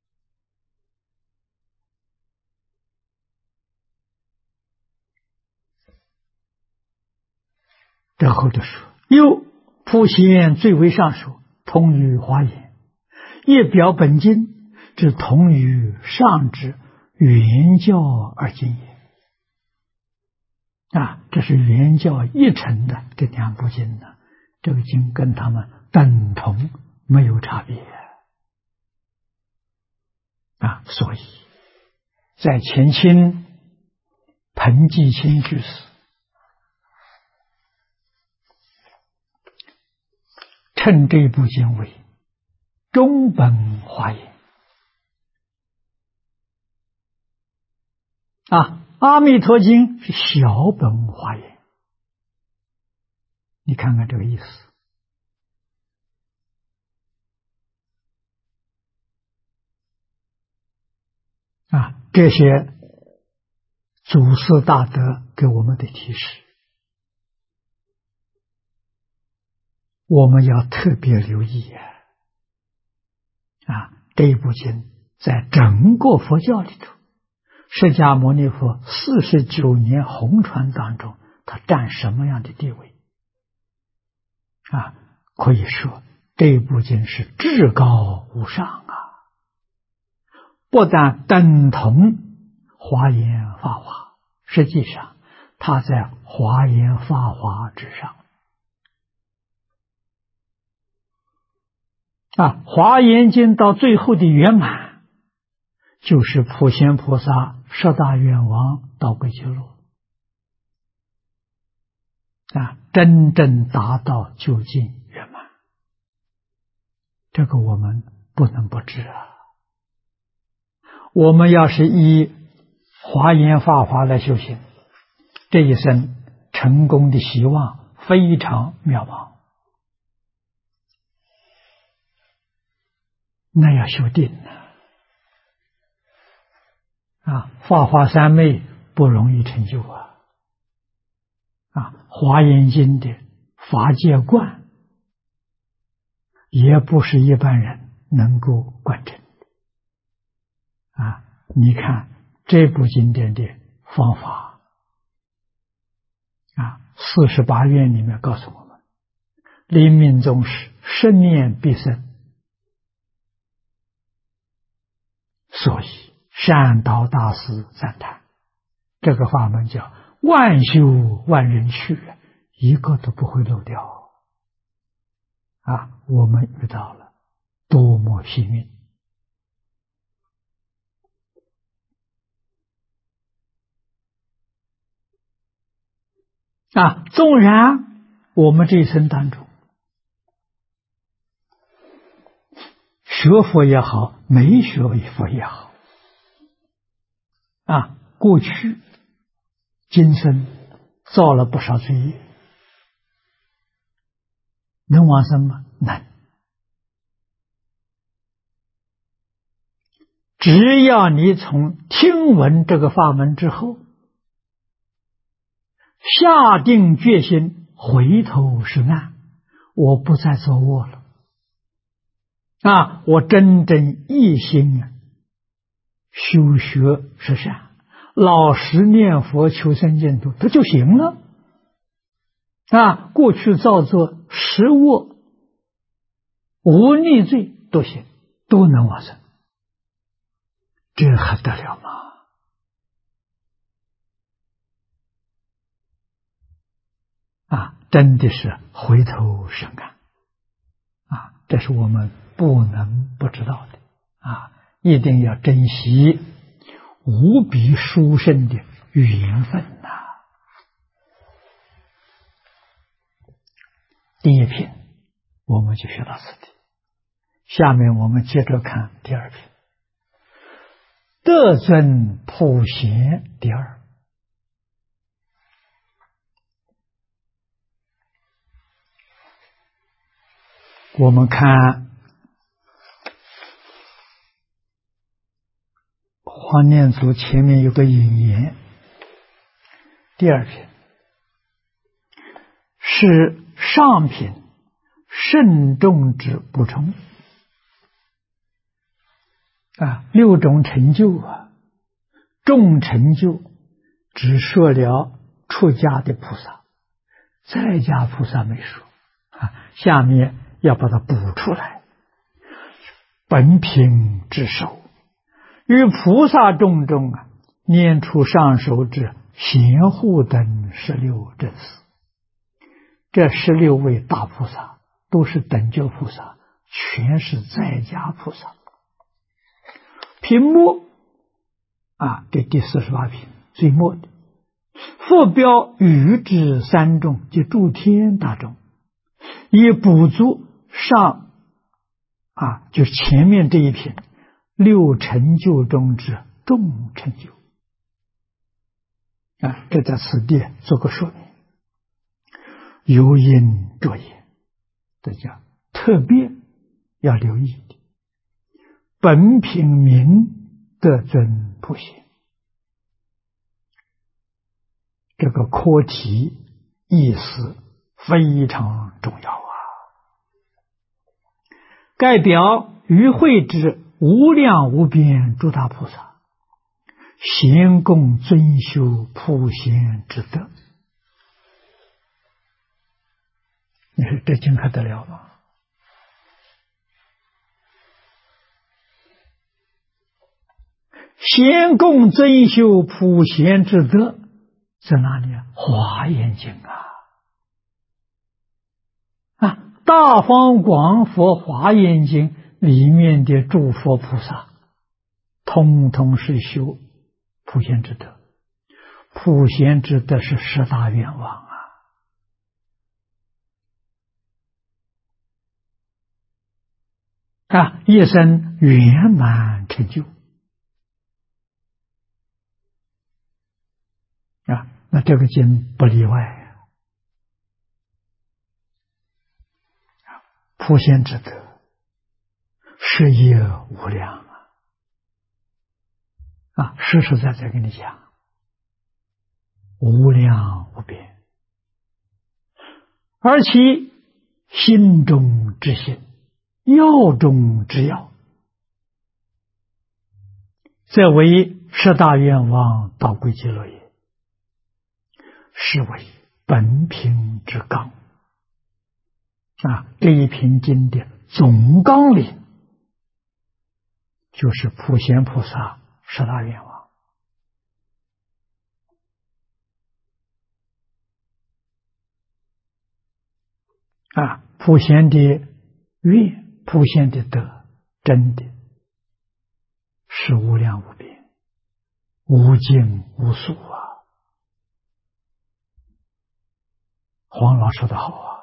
Speaker 1: 然后就说，又普贤最为上说，通于华严，一表本经，之同于上之原教而经也。这是原教一成的这两部经呢，这个经跟他们等同，没有差别。所以在前清彭继清居士称这部经为中本华严。阿弥陀经是小本华严，你看看这个意思。这些祖师大德给我们的提示，我们要特别留意这一部经在整个佛教里头，释迦牟尼佛49年红传当中，他占什么样的地位？可以说这部经是至高无上不但等同华严法华，实际上它在华严法华之上。华严经到最后的圆满，就是普贤菩萨十大愿王导归极乐，真正达到究竟圆满。这个我们不能不知我们要是以华严法华来修行，这一生成功的希望非常渺茫。那要修定法华三昧不容易成就华严经的法界观也不是一般人能够贯成你看这部经典的方法48愿里面告诉我们，临命终时10念必生。所以善导大师赞叹这个法门叫万修万人去，一个都不会漏掉我们遇到了多么幸运纵然我们这一生当中学佛也好，没学佛也好过去今生造了不少罪业，能往生吗？能。只要你从听闻这个法门之后，下定决心回头是岸，我不再作恶了我真正一心修学实善，老实念佛求生净土，它就行了过去造作十恶无逆罪都行，都能往生，这还得了吗？真的是回头是岸这是我们不能不知道的一定要珍惜无比殊胜的缘分呐。第一品我们就学到此地，下面我们接着看第二品，德尊普贤第二。我们看黄念祖前面有个引言，第二品是上品慎重之补充六种成就众成就只说了出家的菩萨，在家菩萨没说下面要把它补出来。本品之首，与菩萨众中念出上首之贤护等16正士，这16位大菩萨都是等觉菩萨，全是在家菩萨。品末这第48品最末的，复标与之三众，即诸天大众，以补足上就是前面这一品6成就中之众成就这在此地做个说明。有因着言，大家特别要留意的。本品名德尊普贤，这个课题意思非常重要该表于会之无量无边诸大菩萨，贤共尊修普贤之德。你说这经还得了吗？贤共尊修普贤之德在哪里华严经大方广佛华严经里面的诸佛菩萨通通是修普贤之德，普贤之德是10大愿望一生圆满成就那这个经不例外普贤之德事业无量实实在在跟你讲，无量无边，而其心中之心，要中之要，则为10大愿望导归极乐也，是为本品之纲这一品经的总纲领就是普贤菩萨10大愿望普贤的愿，普贤的德，真的是无量无边，无尽无数黄老说的好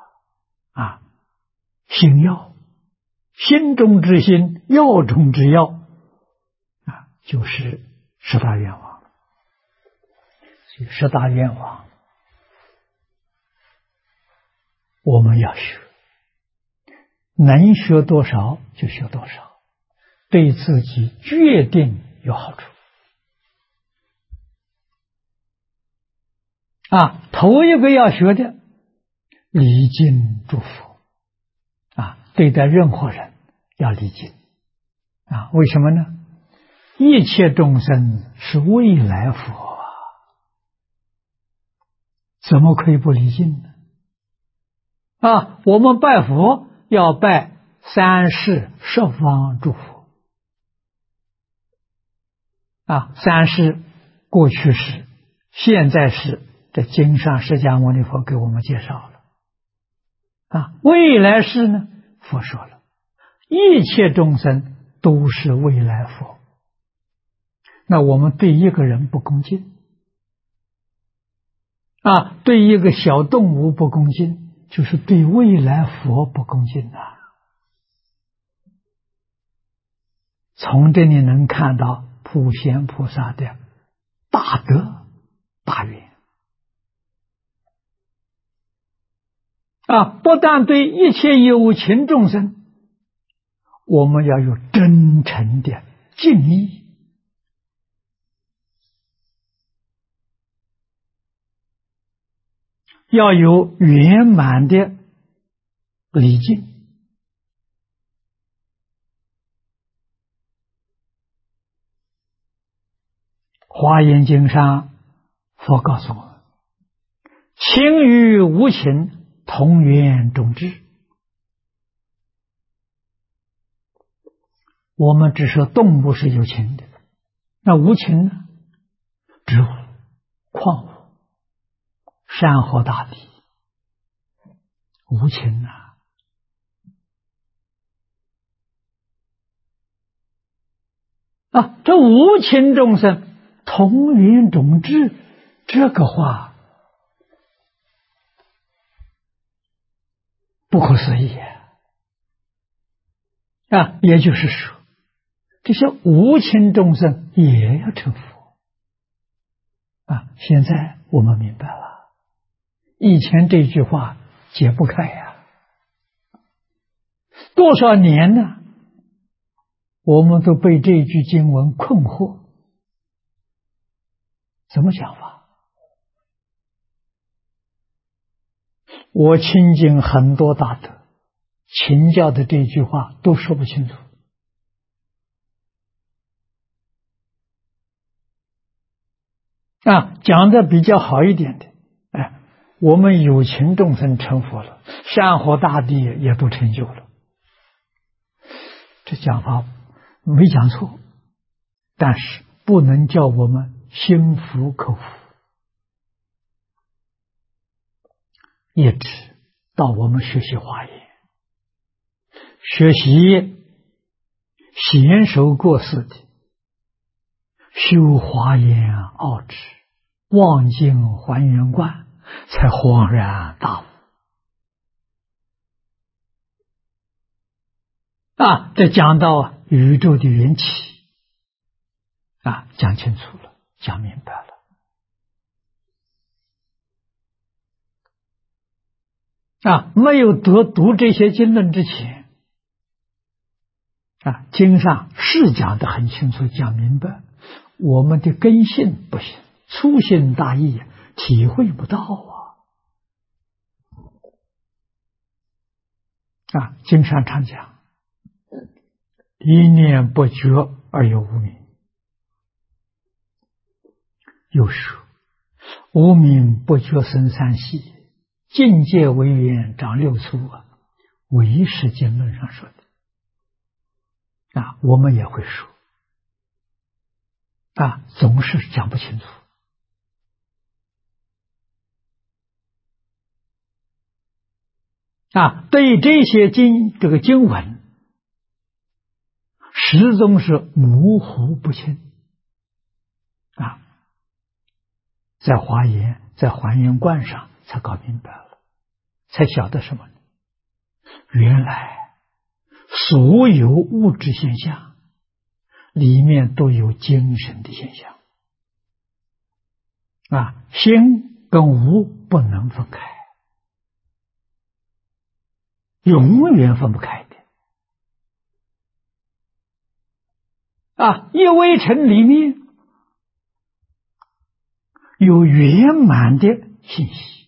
Speaker 1: 心要，心中之心，要中之要就是10大愿望。所以10大愿望我们要学，能学多少就学多少，对自己决定有好处头一个要学的礼敬诸佛对待任何人要礼敬为什么呢？一切众生是未来佛怎么可以不礼敬呢？我们拜佛要拜三世十方诸佛三世过去世现在世，这经上释迦牟尼佛给我们介绍了未来世呢，佛说了一切众生都是未来佛， 那我们对一个人不恭敬对一个小动物不恭敬，就是对未来佛不恭敬从这里能看到普贤菩萨的大德大愿不但对一切有情众生，我们要有真诚的敬意，要有圆满的礼敬。华严经上佛告诉我们，情与无情同源种智。我们只说动物是有情的，那无情呢？植物、矿物、山河大地，无情这无情众生同源种智，这个话不可思议也就是说，这些无情众生也要成佛现在我们明白了，以前这句话解不开多少年呢？我们都被这句经文困惑，怎么讲法？我亲近很多大德，请教的这句话都说不清楚讲的比较好一点的，我们有情众生成佛了，山河大地也都成就了，这讲法没讲错，但是不能叫我们心服口服，一直到我们学习华严，学习贤首过世的修华严奥旨，望境还原观，才恍然大悟这讲到宇宙的缘起讲清楚了，讲明白了没有读这些经论之前经上是讲得很清楚，讲明白，我们的根性不行，粗心大意体会不到经上常讲，一念不觉而有无明，又说无明不觉生三系，境界为缘长六粗唯识经论上说的我们也会说总是讲不清楚对这些这个经文始终是模糊不清在华严在还原观上才搞明白了，才晓得什么呢？原来所有物质现象里面都有精神的现象心跟无不能分开，永远分不开的一微尘里面有圆满的信息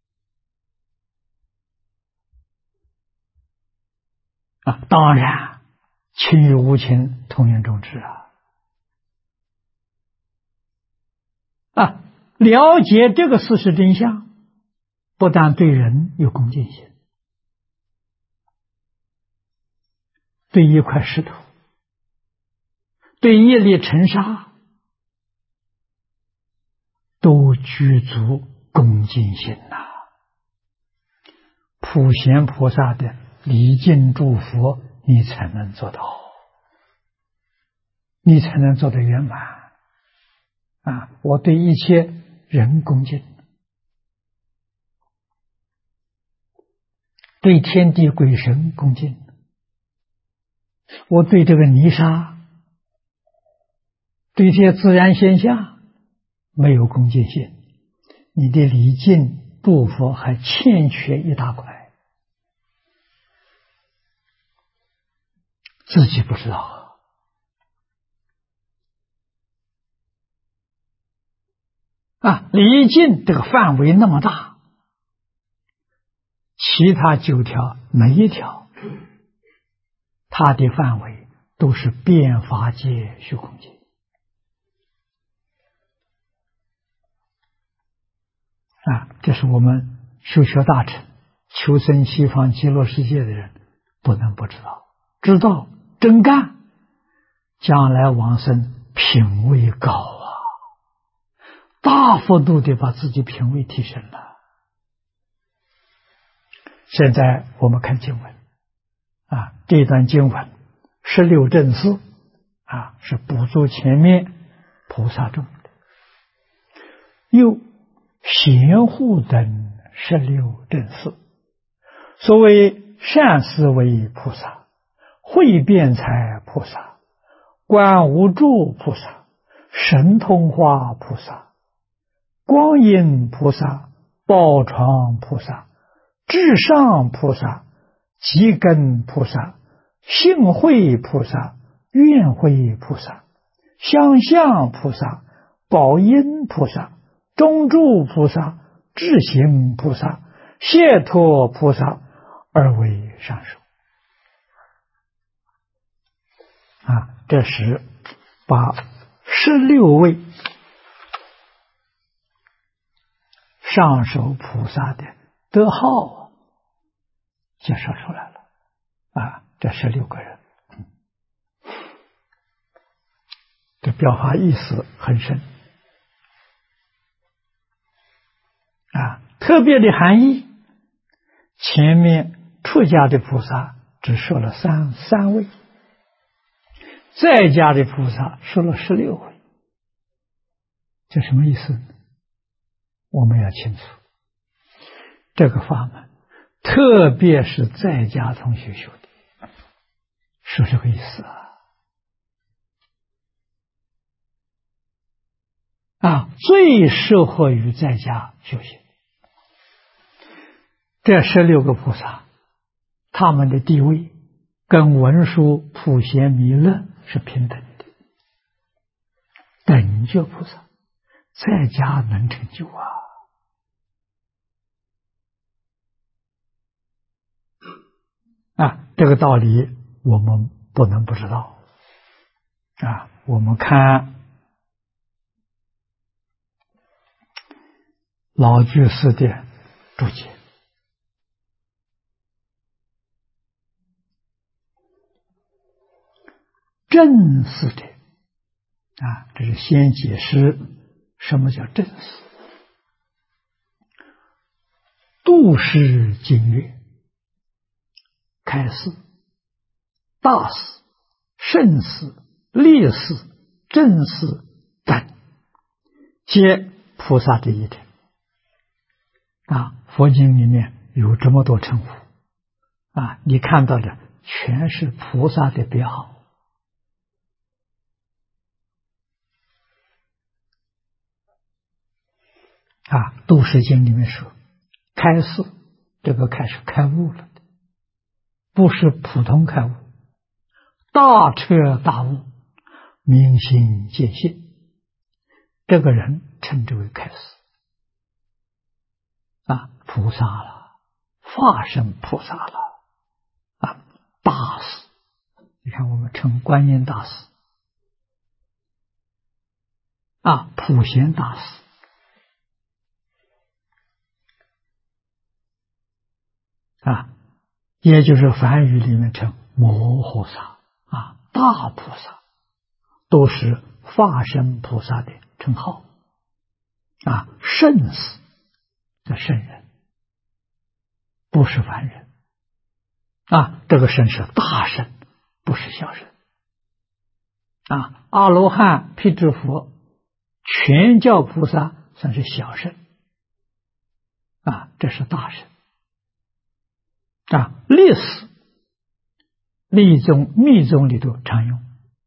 Speaker 1: 当然情与无情同源种智了解这个事实真相，不但对人有恭敬心，对一块石头，对一粒尘沙都具足恭敬心普贤菩萨的礼敬祝福，你才能做到，你才能做得圆满我对一切人恭敬，对天地鬼神恭敬，我对这个泥沙，对这些自然现象没有恭敬心，你的礼敬度佛还欠缺一大块，自己不知道礼敬这个范围那么大，其他9条每一条它的范围都是遍法界虚空界这是我们修学大乘求生西方极乐世界的人不能不知道，知道真干，将来往生品位高大幅度的把自己品位提升了。现在我们看经文这段经文16正四是补足前面菩萨众的，又贤护等16正四。所谓善思维菩萨、慧辩才菩萨、观无住菩萨、神通化菩萨、光阴菩萨、宝床菩萨、至上菩萨、极根菩萨、性慧菩萨、愿慧菩萨、相向菩萨、宝音菩萨、中住菩萨、智行菩萨、解脱菩萨而为上首这是把16位上首菩萨的德号介绍出来了这16个人这表法意思很深特别的含义，前面出家的菩萨只说了三位，在家的菩萨说了16位，这什么意思呢？我们要清楚，这个法门特别是在家同学修的，是这个意思最适合于在家修行。这16个菩萨，他们的地位跟文殊、普贤、弥勒是平等的，等觉菩萨在家能成就这个道理我们不能不知道我们看老居士的注解，正思者这是先解释什么叫正思。度世经略、开示、大思、胜思、烈思、正思等，皆菩萨的一点佛经里面有这么多称呼你看到的全是菩萨的别号度世经里面说开示，这个开是开悟了的，不是普通开悟，大彻大悟，明心见性，这个人称之为开示菩萨了，化身菩萨了大士，你看我们称观音大士普贤大士也就是梵语里面称摩诃萨大菩萨，都是化身菩萨的称号圣士的圣人，不是凡人这个圣是大圣，不是小圣阿罗汉、辟支佛全教菩萨算是小圣这是大圣历史密宗里头常用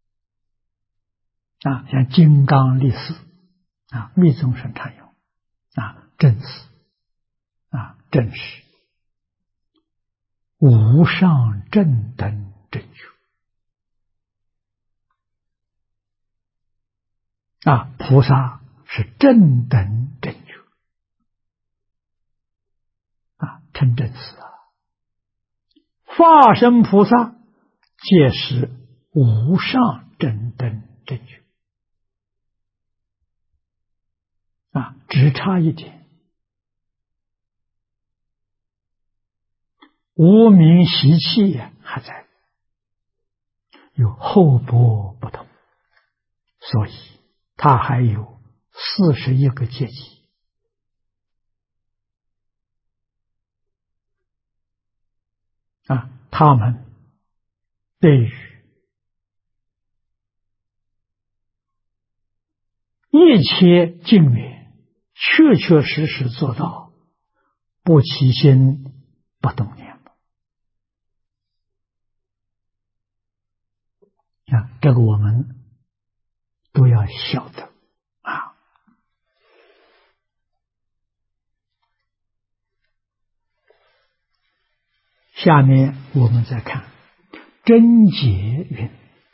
Speaker 1: 像金刚力士密宗上常用正士正士无上正等正觉菩萨是正等正觉称正士化身菩萨皆是无上正等正觉只差一点，无名习气还在，有厚薄不同，所以他还有41个阶级他们对于一切境缘确确实实做到不起心不动念这个我们都要晓得下面我们再看真解云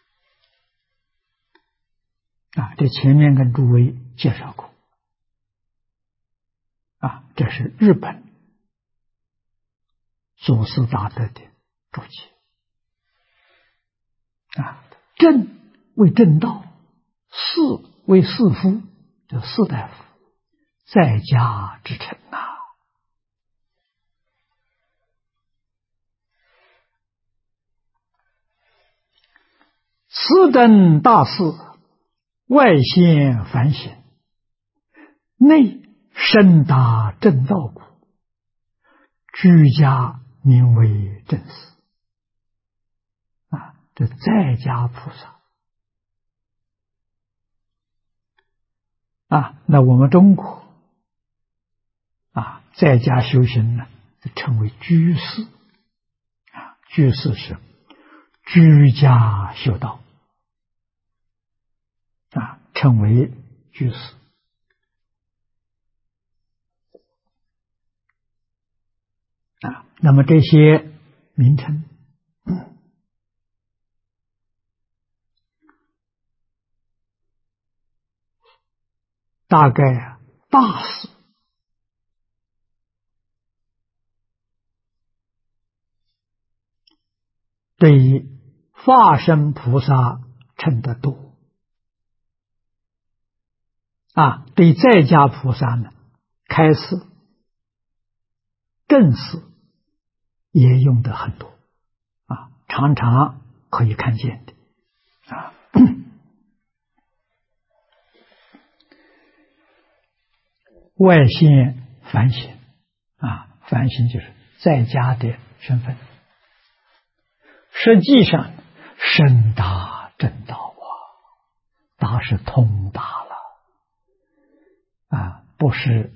Speaker 1: 这前面跟诸位介绍过这是日本祖师大德的注解正为正道，士为士夫，这士大夫在家之臣此等大事，外显反省，内深达正道故，居家名为正士这在家菩萨那我们中国在家修行呢，称为居士居士是居家修道称为居士那么这些名称大概大事对于化身菩萨称得多对在家菩萨呢，开示正示也用得很多常常可以看见的外现反省反省就是在家的身份，实际上深达正道达是通达了不是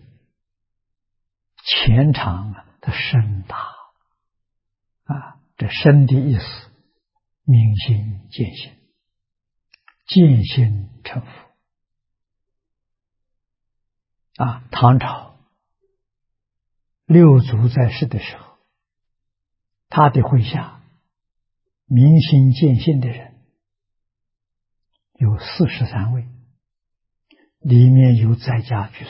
Speaker 1: 浅尝的深达这深的意思明心见性，见性成佛唐朝六祖在世的时候，他的麾下明心见性的人有43位，里面有在家居士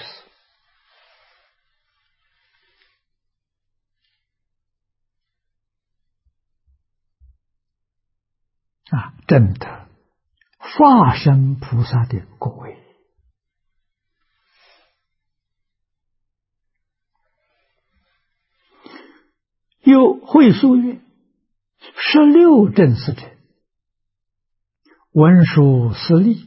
Speaker 1: 证得化身菩萨的果位。又会书曰：16正士者，文殊师利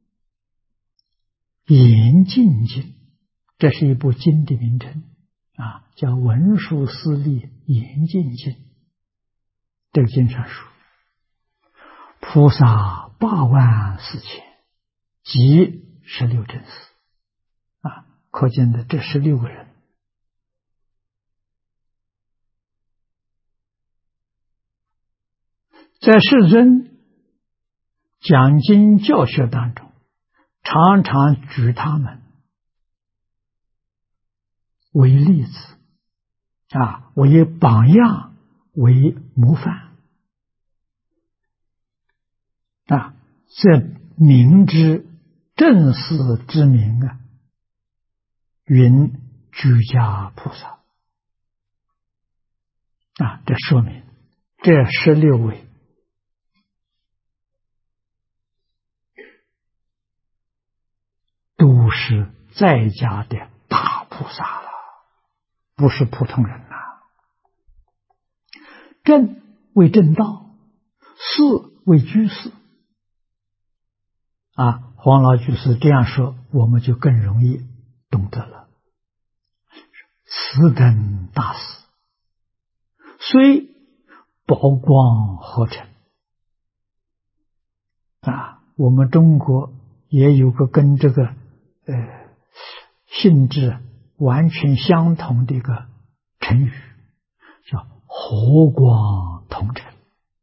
Speaker 1: 严净经，这是一部经的名称叫文殊师利严净经。这个经上说，菩萨84000，即 16正士啊，可见的这16个人，在世尊讲经教学当中，常常举他们为例子啊，为榜样，为模范啊，这明之正士之名啊，云居家菩萨啊，这说明这16位都是在家的大菩萨了，不是普通人呐。正为正道，士为居士啊。黄老居士这样说，我们就更容易懂得了。此等大士，虽宝光合成啊，我们中国也有个跟这个性质完全相同的一个成语，叫和光同尘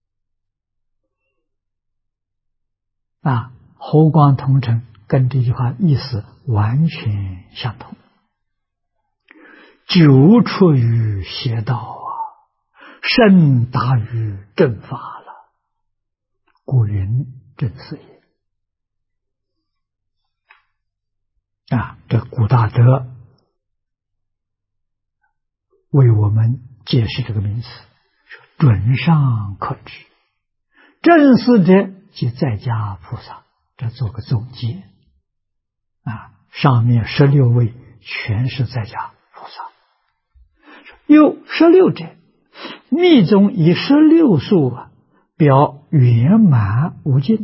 Speaker 1: 啊。和光同尘跟这句话意思完全相同。久处于邪道啊，甚达于正法了，故云正士也啊。这古大德为我们解释这个名词，说准上可知，正士者即在家菩萨。这做个总结啊，上面16位全是在家菩萨。有16者，密宗以16数啊表圆满无尽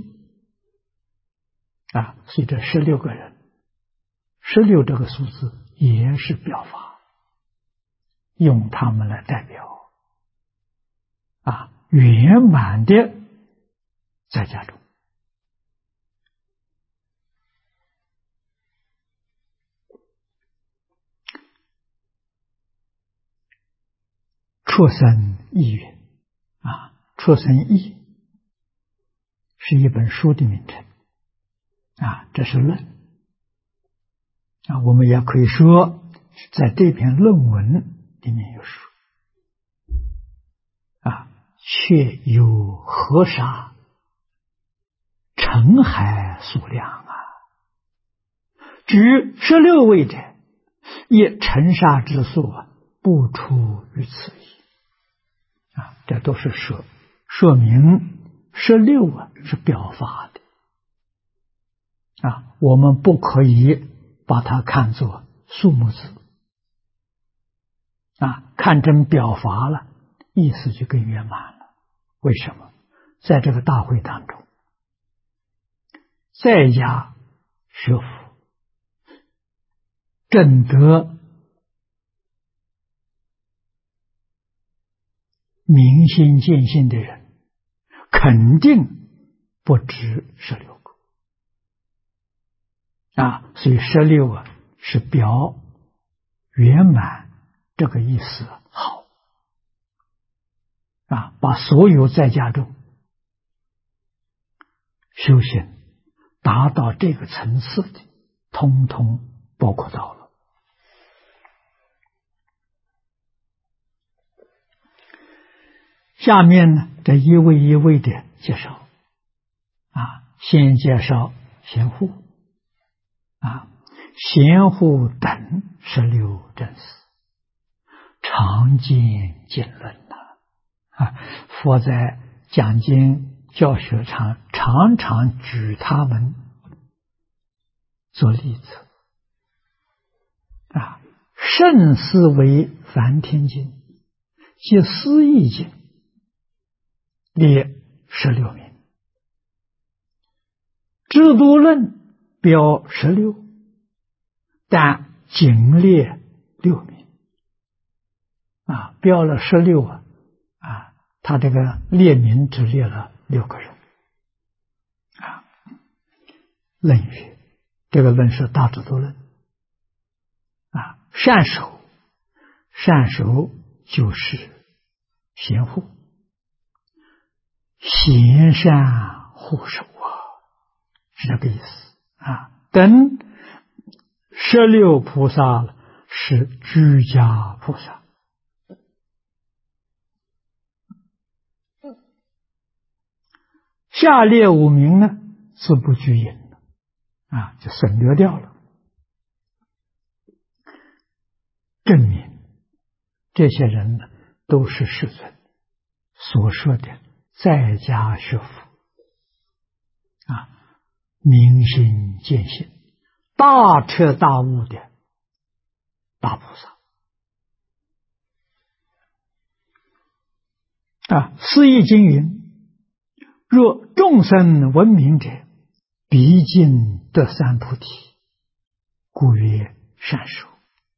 Speaker 1: 啊，所以这16个人，16这个数字也是表法，用他们来代表啊圆满的在家中。出生意云啊，出生意是一本书的名称啊，这是论啊，我们也可以说在这篇论文里面有说啊，却有河沙澄海数量啊，举16位者，亦尘沙之数啊，不出于此意啊，这都是说明16啊是表法的啊，我们不可以把它看作数目字啊，看成表法了，意思就更圆满了。为什么？在这个大会当中，在家学佛证得明心见性的人，肯定不止16个啊，所以16啊是表圆满这个意思好啊，把所有在家中修行达到这个层次的，通通包括到了。下面呢，这一位一位的介绍啊，先介绍贤护啊，贤护等16正士，常见经论啊，佛在讲经教学上常常举他们做例子啊，甚思为梵天经及思义经列16名，制度论标16，但仅列6名啊，标了16啊，他这个列名只列了6个人啊。论曰： 这个论是大智度论啊。善守，善守就是贤护，贤善护守啊，是这个意思啊。等16菩萨是居家菩萨，下列5名呢是不拘隐的啊，就省略掉了，证明这些人呢都是世尊所说的在家学佛啊，明心见性，大彻大悟的大菩萨啊。释义经云：若众生闻名者，必尽得三菩提，故曰善守。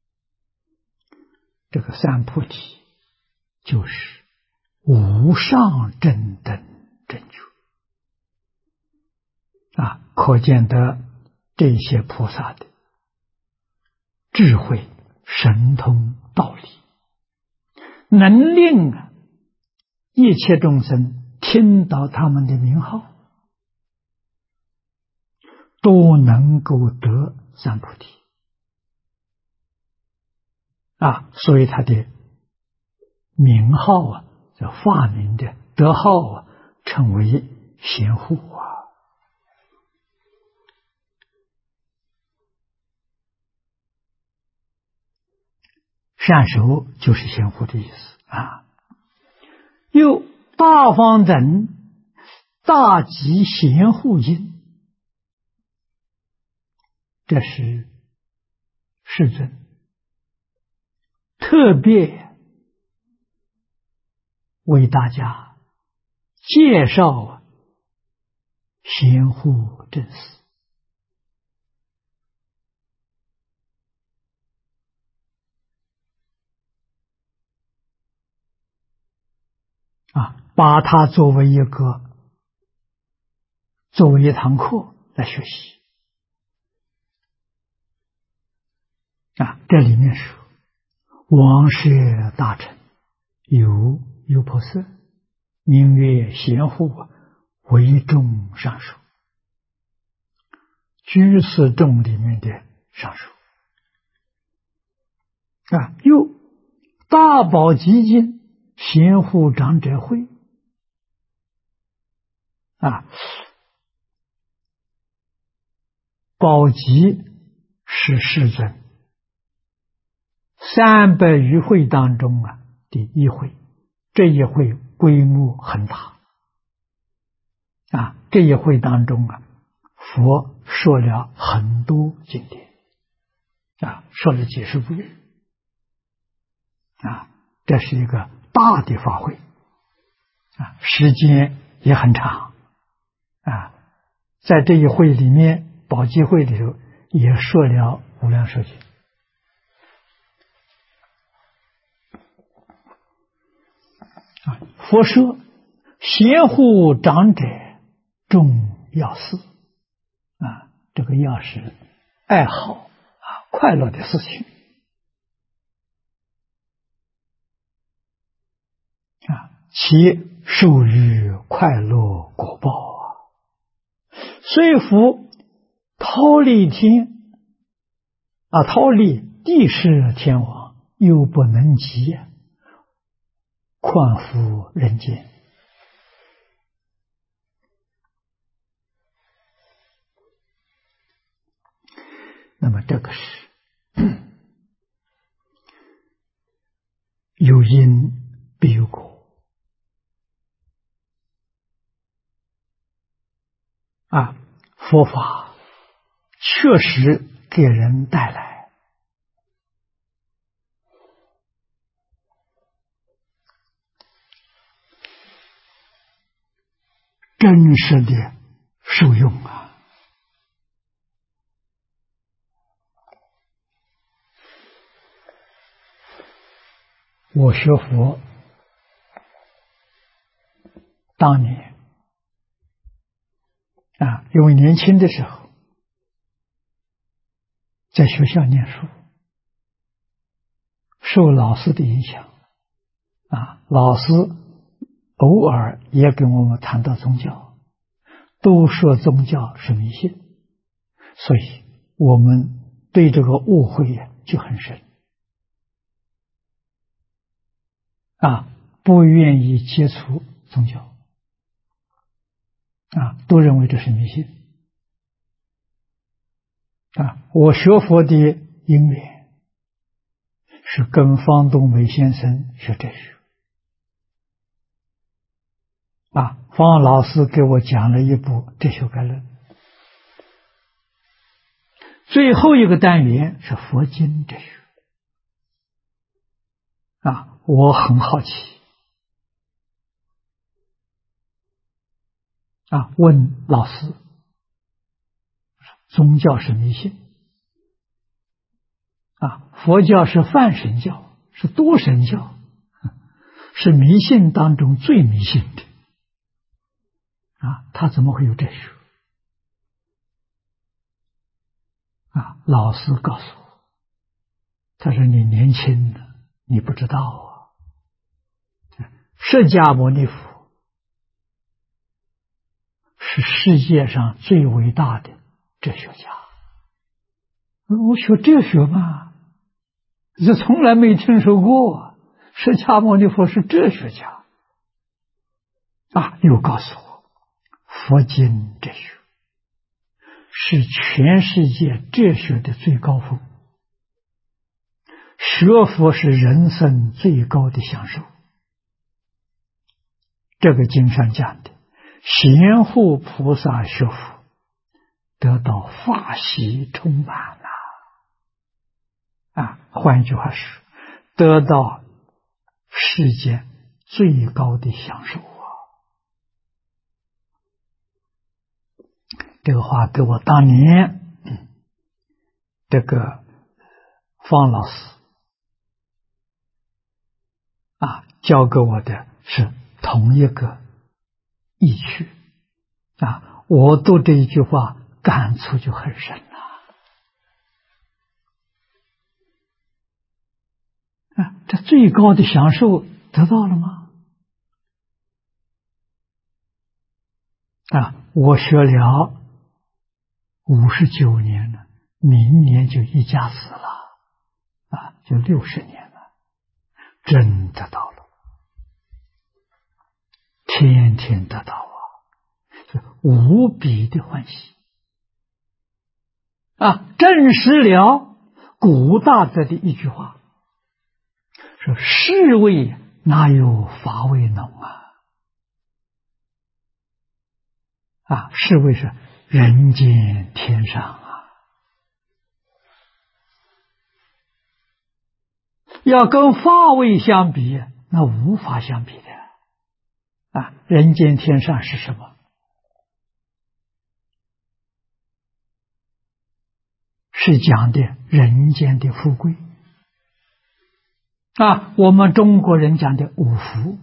Speaker 1: 这个三菩提就是无上正等正觉啊，可见得这些菩萨的智慧、神通、道理，能令一切众生听到他们的名号，都能够得三菩提啊。所以他的名号啊，叫化名的德号啊，称为贤护啊。善守就是贤护的意思啊。又大方等大吉贤护因，这是世尊特别为大家介绍贤护正思啊，把它作为一堂课来学习啊。这里面说王舍大臣有优婆塞，名曰贤护，为众上首，居士众里面的上首啊。又大宝积经贤护长者会啊，宝积是世尊300余会当中的一会，这一会规模很大啊。这一会当中佛说了很多经典啊，说了几十部啊，这是一个大的法会啊，时间也很长啊。在这一会里面，宝积会里头也说了无量寿经啊。佛说贤护长者重要事啊，这个要是爱好啊，快乐的事情啊，其受于快乐果报啊。虽复忉利天啊，忉利地势天王又不能及，况复人间。那么这个是有因必有果啊，佛法确实给人带来真实的受用啊。我学佛当年啊，因为年轻的时候在学校念书，受老师的影响老师偶尔也跟我们谈到宗教，都说宗教是迷信，所以我们对这个误会就很深不愿意接触宗教都认为这是迷信我学佛的因缘是跟方东梅先生学哲学方老师给我讲了一部《哲学概论》，最后一个单元是佛经哲学我很好奇问老师，宗教是迷信佛教是泛神教，是多神教，是迷信当中最迷信的他怎么会有哲学老师告诉我，他说你年轻的你不知道释迦牟尼佛是世界上最伟大的哲学家。我学哲学嘛，这从来没听说过释迦牟尼佛是哲学家又告诉我，佛经哲学是全世界哲学的最高峰，学佛是人生最高的享受。这个经上讲的，贤护菩萨学佛得到法喜充满换句话说，得到世间最高的享受这个话给我当年这个方老师教给我的是同一个意趣我读这一句话感触就很深这最高的享受得到了吗？我学了59年了，明年就一家死了就60年了，真得到了，天天得到无比的欢喜证实了古大德的一句话，说世味哪有法味浓世味是人间天上要跟法味相比，那无法相比的人间天上是什么？是讲的人间的富贵我们中国人讲的五福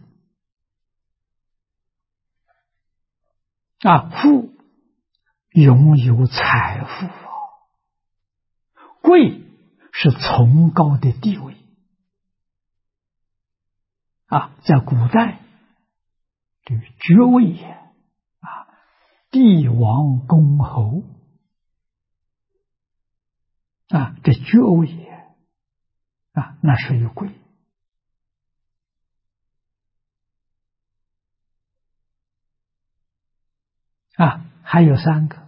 Speaker 1: 富拥有财富贵是崇高的地位在古代这个爵位帝王公侯这爵位那属于贵还有3个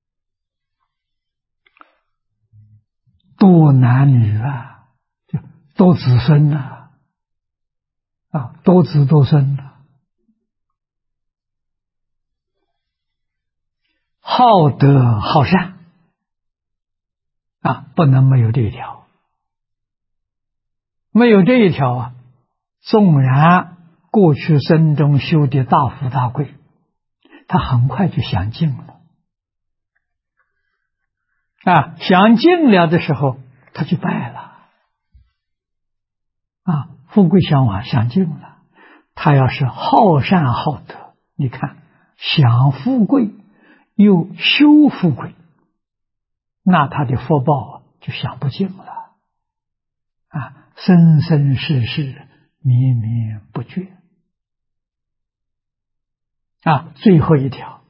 Speaker 1: 多男女就多子孙多子多孙好德好善不能没有这一条，没有这一条纵然过去生中修的大富大贵，他很快就享尽了享尽了的时候他就败了富贵享完享尽了，他要是好善好德，你看享富贵又修富贵，那他的福报就享不尽了啊！生生世世绵绵不绝啊！最后一条，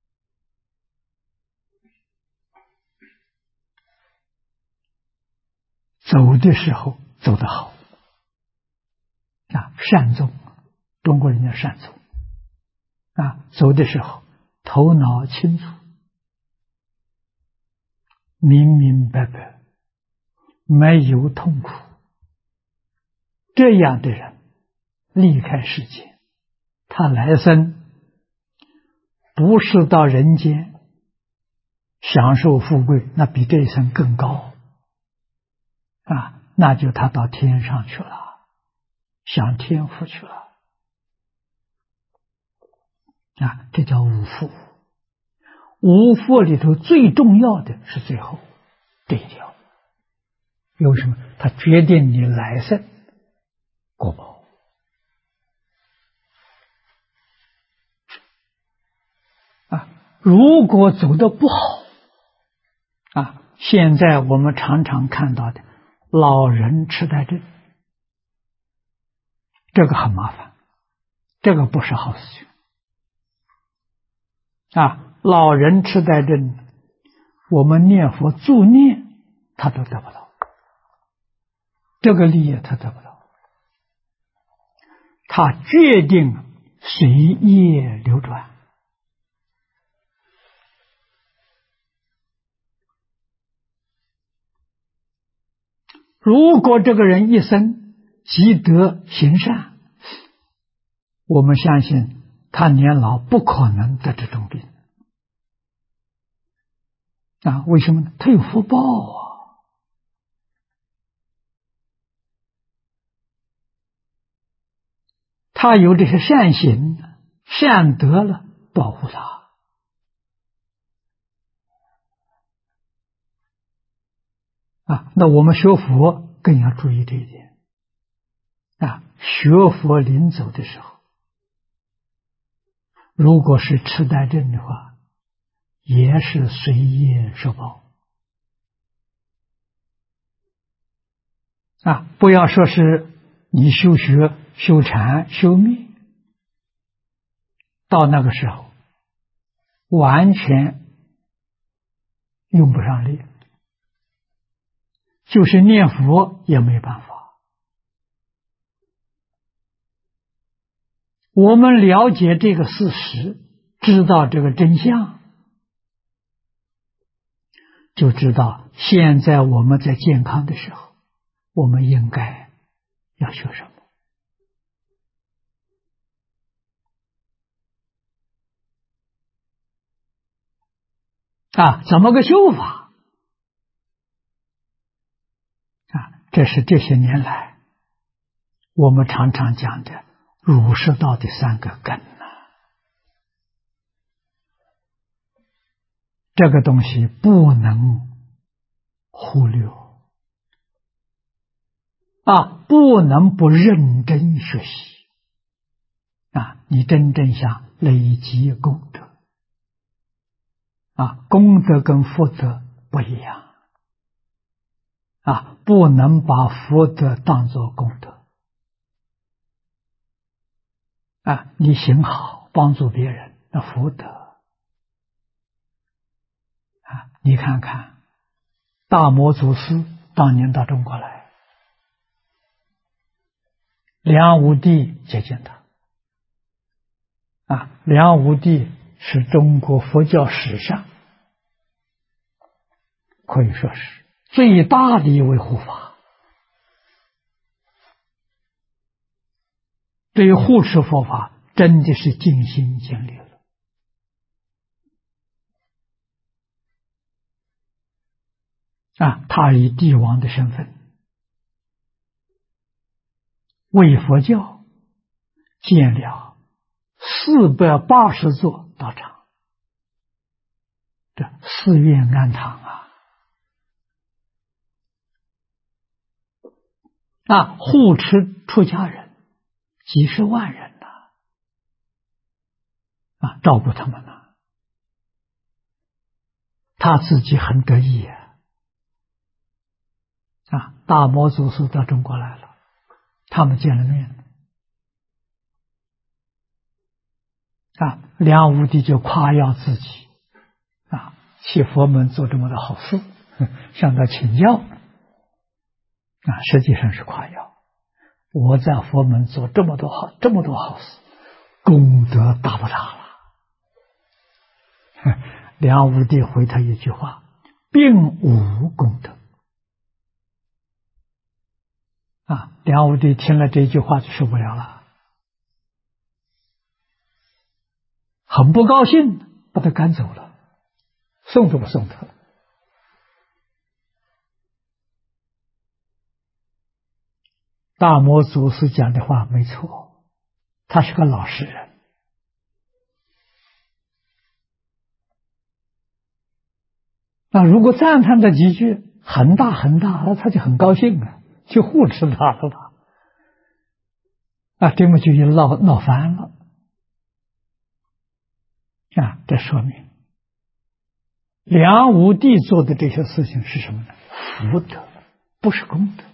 Speaker 1: 走的时候走得好啊，善终，中国人叫善终啊，走的时候头脑清楚，明明白白，没有痛苦，这样的人离开世界，他来生不是到人间享受富贵，那比这一生更高啊，那就他到天上去了，享天福去了啊，这叫五福。五福里头最重要的是最后这一条，为什么？它决定你来生果报啊。如果走得不好啊，现在我们常常看到的老人痴呆症，这个很麻烦，这个不是好事情啊。老人痴呆症，我们念佛助念他都得不到，这个利益他得不到，他决定随业流转。如果这个人一生积德行善，我们相信他年老不可能得这种病啊！为什么呢？他有福报啊！他有这些善行、善德了，保护他啊！那我们学佛更要注意这一点啊！学佛临走的时候，如果是痴呆症的话，也是随业受报啊！不要说是你修学、修禅、修密，到那个时候完全用不上力，就是念佛也没办法。我们了解这个事实，知道这个真相，就知道现在我们在健康的时候，我们应该要学什么啊？怎么个修法啊？这是这些年来我们常常讲的儒释道的三个根这个东西不能忽略啊，不能不认真学习啊！你真正想累积功德啊，功德跟福德不一样啊，不能把福德当作功德啊！你行好，帮助别人，那福德啊！你看看大摩祖师当年到中国来，梁武帝接见他啊！梁武帝是中国佛教史上可以说是最大的一位护法，对于护持佛法真的是尽心尽力了啊！他以帝王的身份为佛教建了480座道场，这寺院庵堂啊，护持出家人几十万人啊，照顾他们他自己很得意大摩祖师到中国来了，他们见了面，梁武帝就夸耀自己，替佛门做这么多好事，向他请教，实际上是夸耀。我在佛门做这么多好事，功德大不大了？梁武帝回他一句话：并无功德。梁武帝听了这句话就受不了了，很不高兴，把他赶走了，送都不送他。大摩祖师讲的话没错，他是个老实人。如果赞叹他几句很大，他就很高兴了，就护持他了吧？这么就闹翻了。这说明梁武帝做的这些事情是什么呢？福德，不是功德。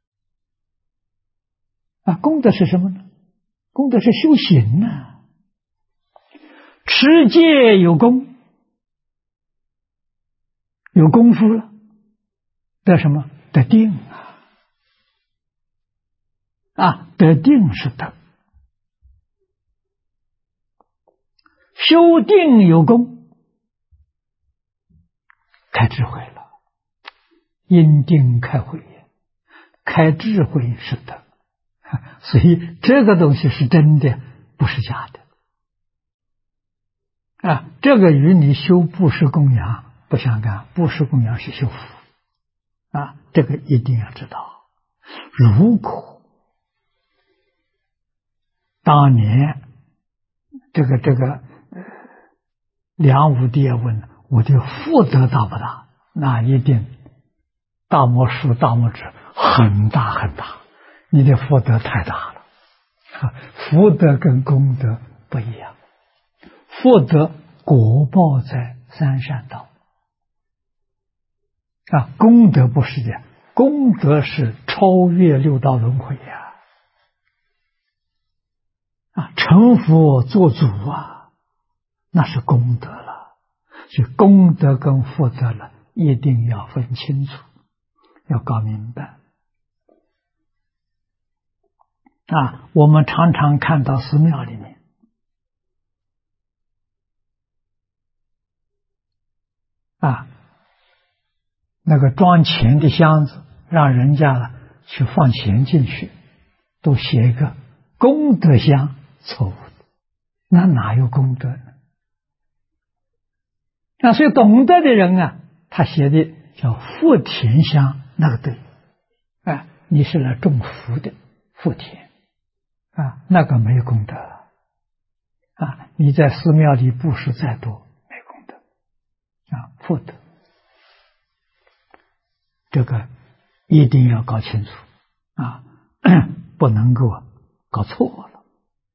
Speaker 1: 功德是什么呢？功德是修行啊，持戒有功，有功夫了，得什么？得定得定是德。修定有功，开智慧了，因定开慧眼，开智慧是德。所以这个东西是真的，不是假的。这个与你修布施供养不相干，布施供养是修福。这个一定要知道。如果当年这个梁武帝问我的福德大不大，那一定大拇竖大拇指很大很大，你的福德太大了。福德跟功德不一样，福德果报在三善道，功德不是的，功德是超越六道轮回成佛做主那是功德了。所以功德跟福德了一定要分清楚，要搞明白。我们常常看到寺庙里面那个装钱的箱子，让人家去放钱进去，都写一个功德箱，错误的，那哪有功德呢？所以懂得的人他写的叫福田箱，那个对，你是来种福的福田那个没有功德你在寺庙里布施再多没功德福德，这个一定要搞清楚不能够搞错了。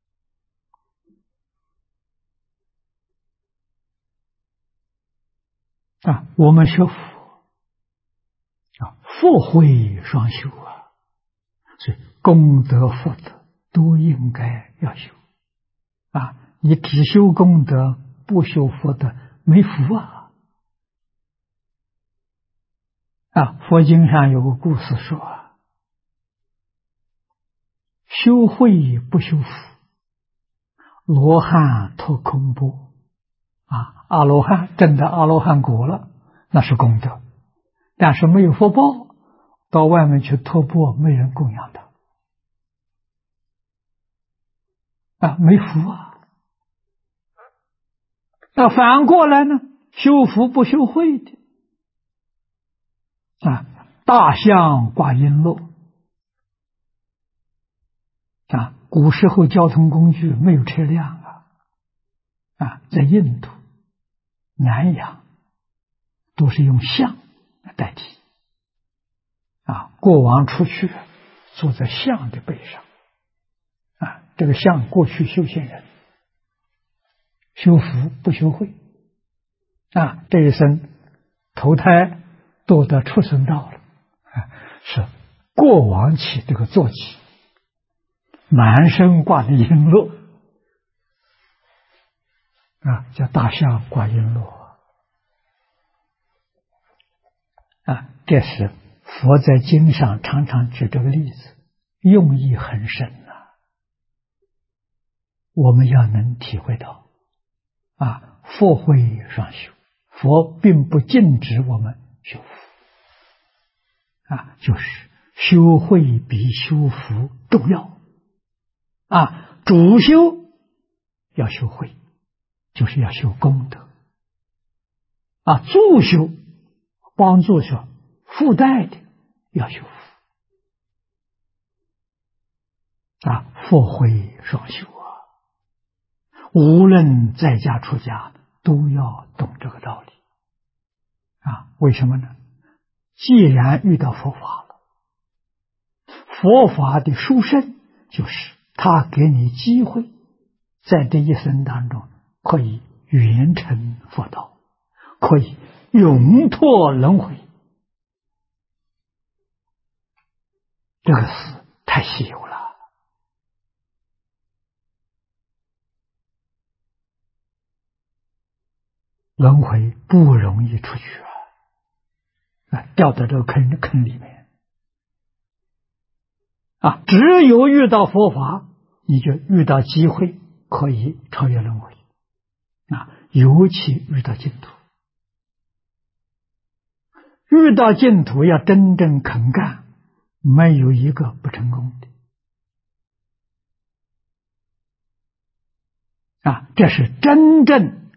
Speaker 1: 我们学佛福慧双修所以功德福德都应该要修你只修功德不修福德没福佛经上有个故事说修慧不修福，罗汉脱空钵阿罗汉真的阿罗汉果了，那是功德，但是没有福报，到外面去托钵，没人供养他没福那反过来呢，修福不修慧的大象挂璎珞古时候交通工具没有车辆在印度南洋都是用象来代替国王出去坐在象的背上这个象过去修行人修福不修慧这一生投胎堕到畜生道了是过往起这个坐骑，满身挂的璎珞啊，叫大象挂璎珞啊。这是佛在经上常常举这个例子，用意很深啊，我们要能体会到啊，佛慧双修，佛并不禁止我们修福啊，就是修慧比修福重要啊。主修要修慧，就是要修功德啊。助修帮助说附带的要修福啊，佛慧双修啊。无论在家出家，都要懂这个道理啊。为什么呢？既然遇到佛法了，佛法的殊胜就是他给你机会，在这一生当中可以圆成佛道，可以永脱轮回，这个事太稀有了。轮回不容易出去啊，掉到这个坑里面啊。只有遇到佛法，你就遇到机会可以超越轮回啊。尤其遇到净土，遇到净土要真正肯干，没有一个不成功的啊。这是真正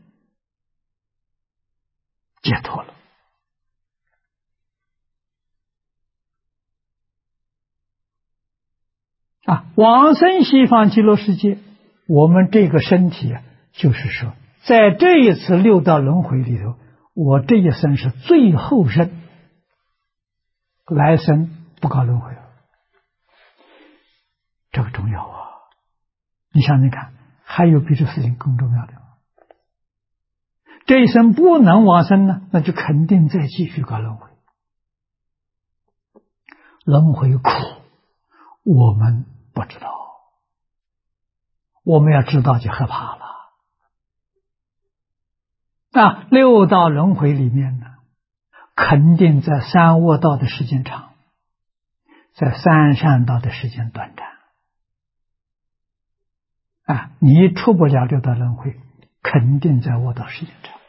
Speaker 1: 解脱了啊。往生西方极乐世界，我们这个身体就是说，在这一次六道轮回里头，我这一生是最后生，来生不搞轮回了，这个重要啊。你想想看，还有比这事情更重要的吗？这一生不能往生呢，那就肯定再继续搞轮回。轮回苦，我们不知道，我们要知道就害怕了啊。六道轮回里面呢，肯定在三恶道的时间长，在三善道的时间短暂啊。你出不了六道轮回，肯定在恶道时间长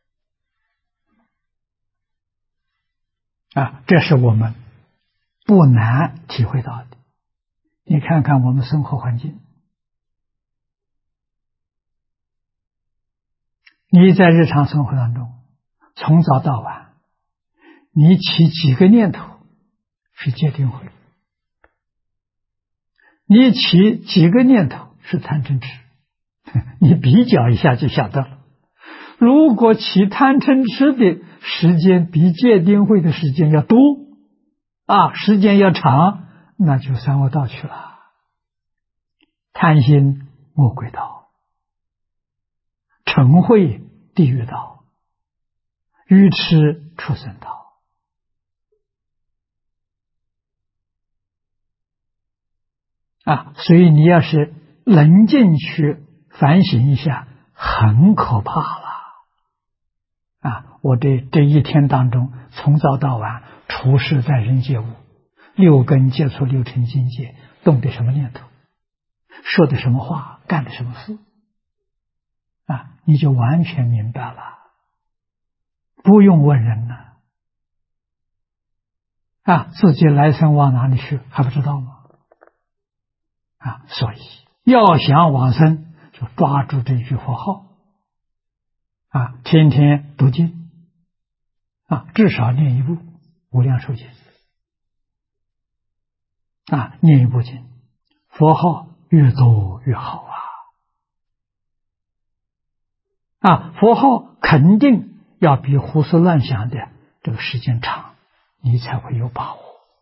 Speaker 1: 啊。这是我们不难体会到的。你看看我们生活环境，你在日常生活当中从早到晚，你起几个念头是戒定慧，你起几个念头是贪嗔痴，你比较一下就晓得了。如果起贪嗔痴的时间比戒定慧的时间要多啊，时间要长，那就三恶道去了。贪心魔鬼道，嗔恚地狱道，愚痴畜生道啊。所以你要是冷静去反省一下，很可怕了啊。我这一天当中，从早到晚，处事待人接物，六根接触六尘境界，动的什么念头，说的什么话，干的什么事啊，你就完全明白了，不用问人了啊。自己来生往哪里去还不知道吗？啊，所以要想往生，就抓住这句佛号啊，天天读经啊，至少念一部无量寿经啊，念一部经，佛号越多越好啊！佛号肯定要比胡思乱想的这个时间长，你才会有把握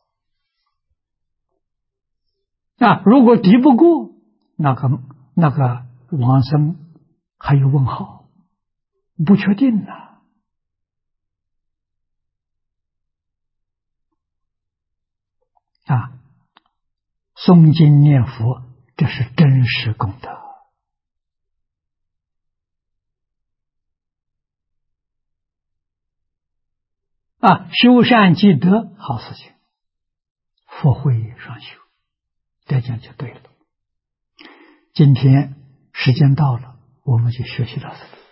Speaker 1: 啊！如果敌不过，那个往生还有问号，不确定呢诵经念佛，这是真实功德啊！修善积德，好事情，福慧双修，这样就对了。今天时间到了，我们就学习到这里。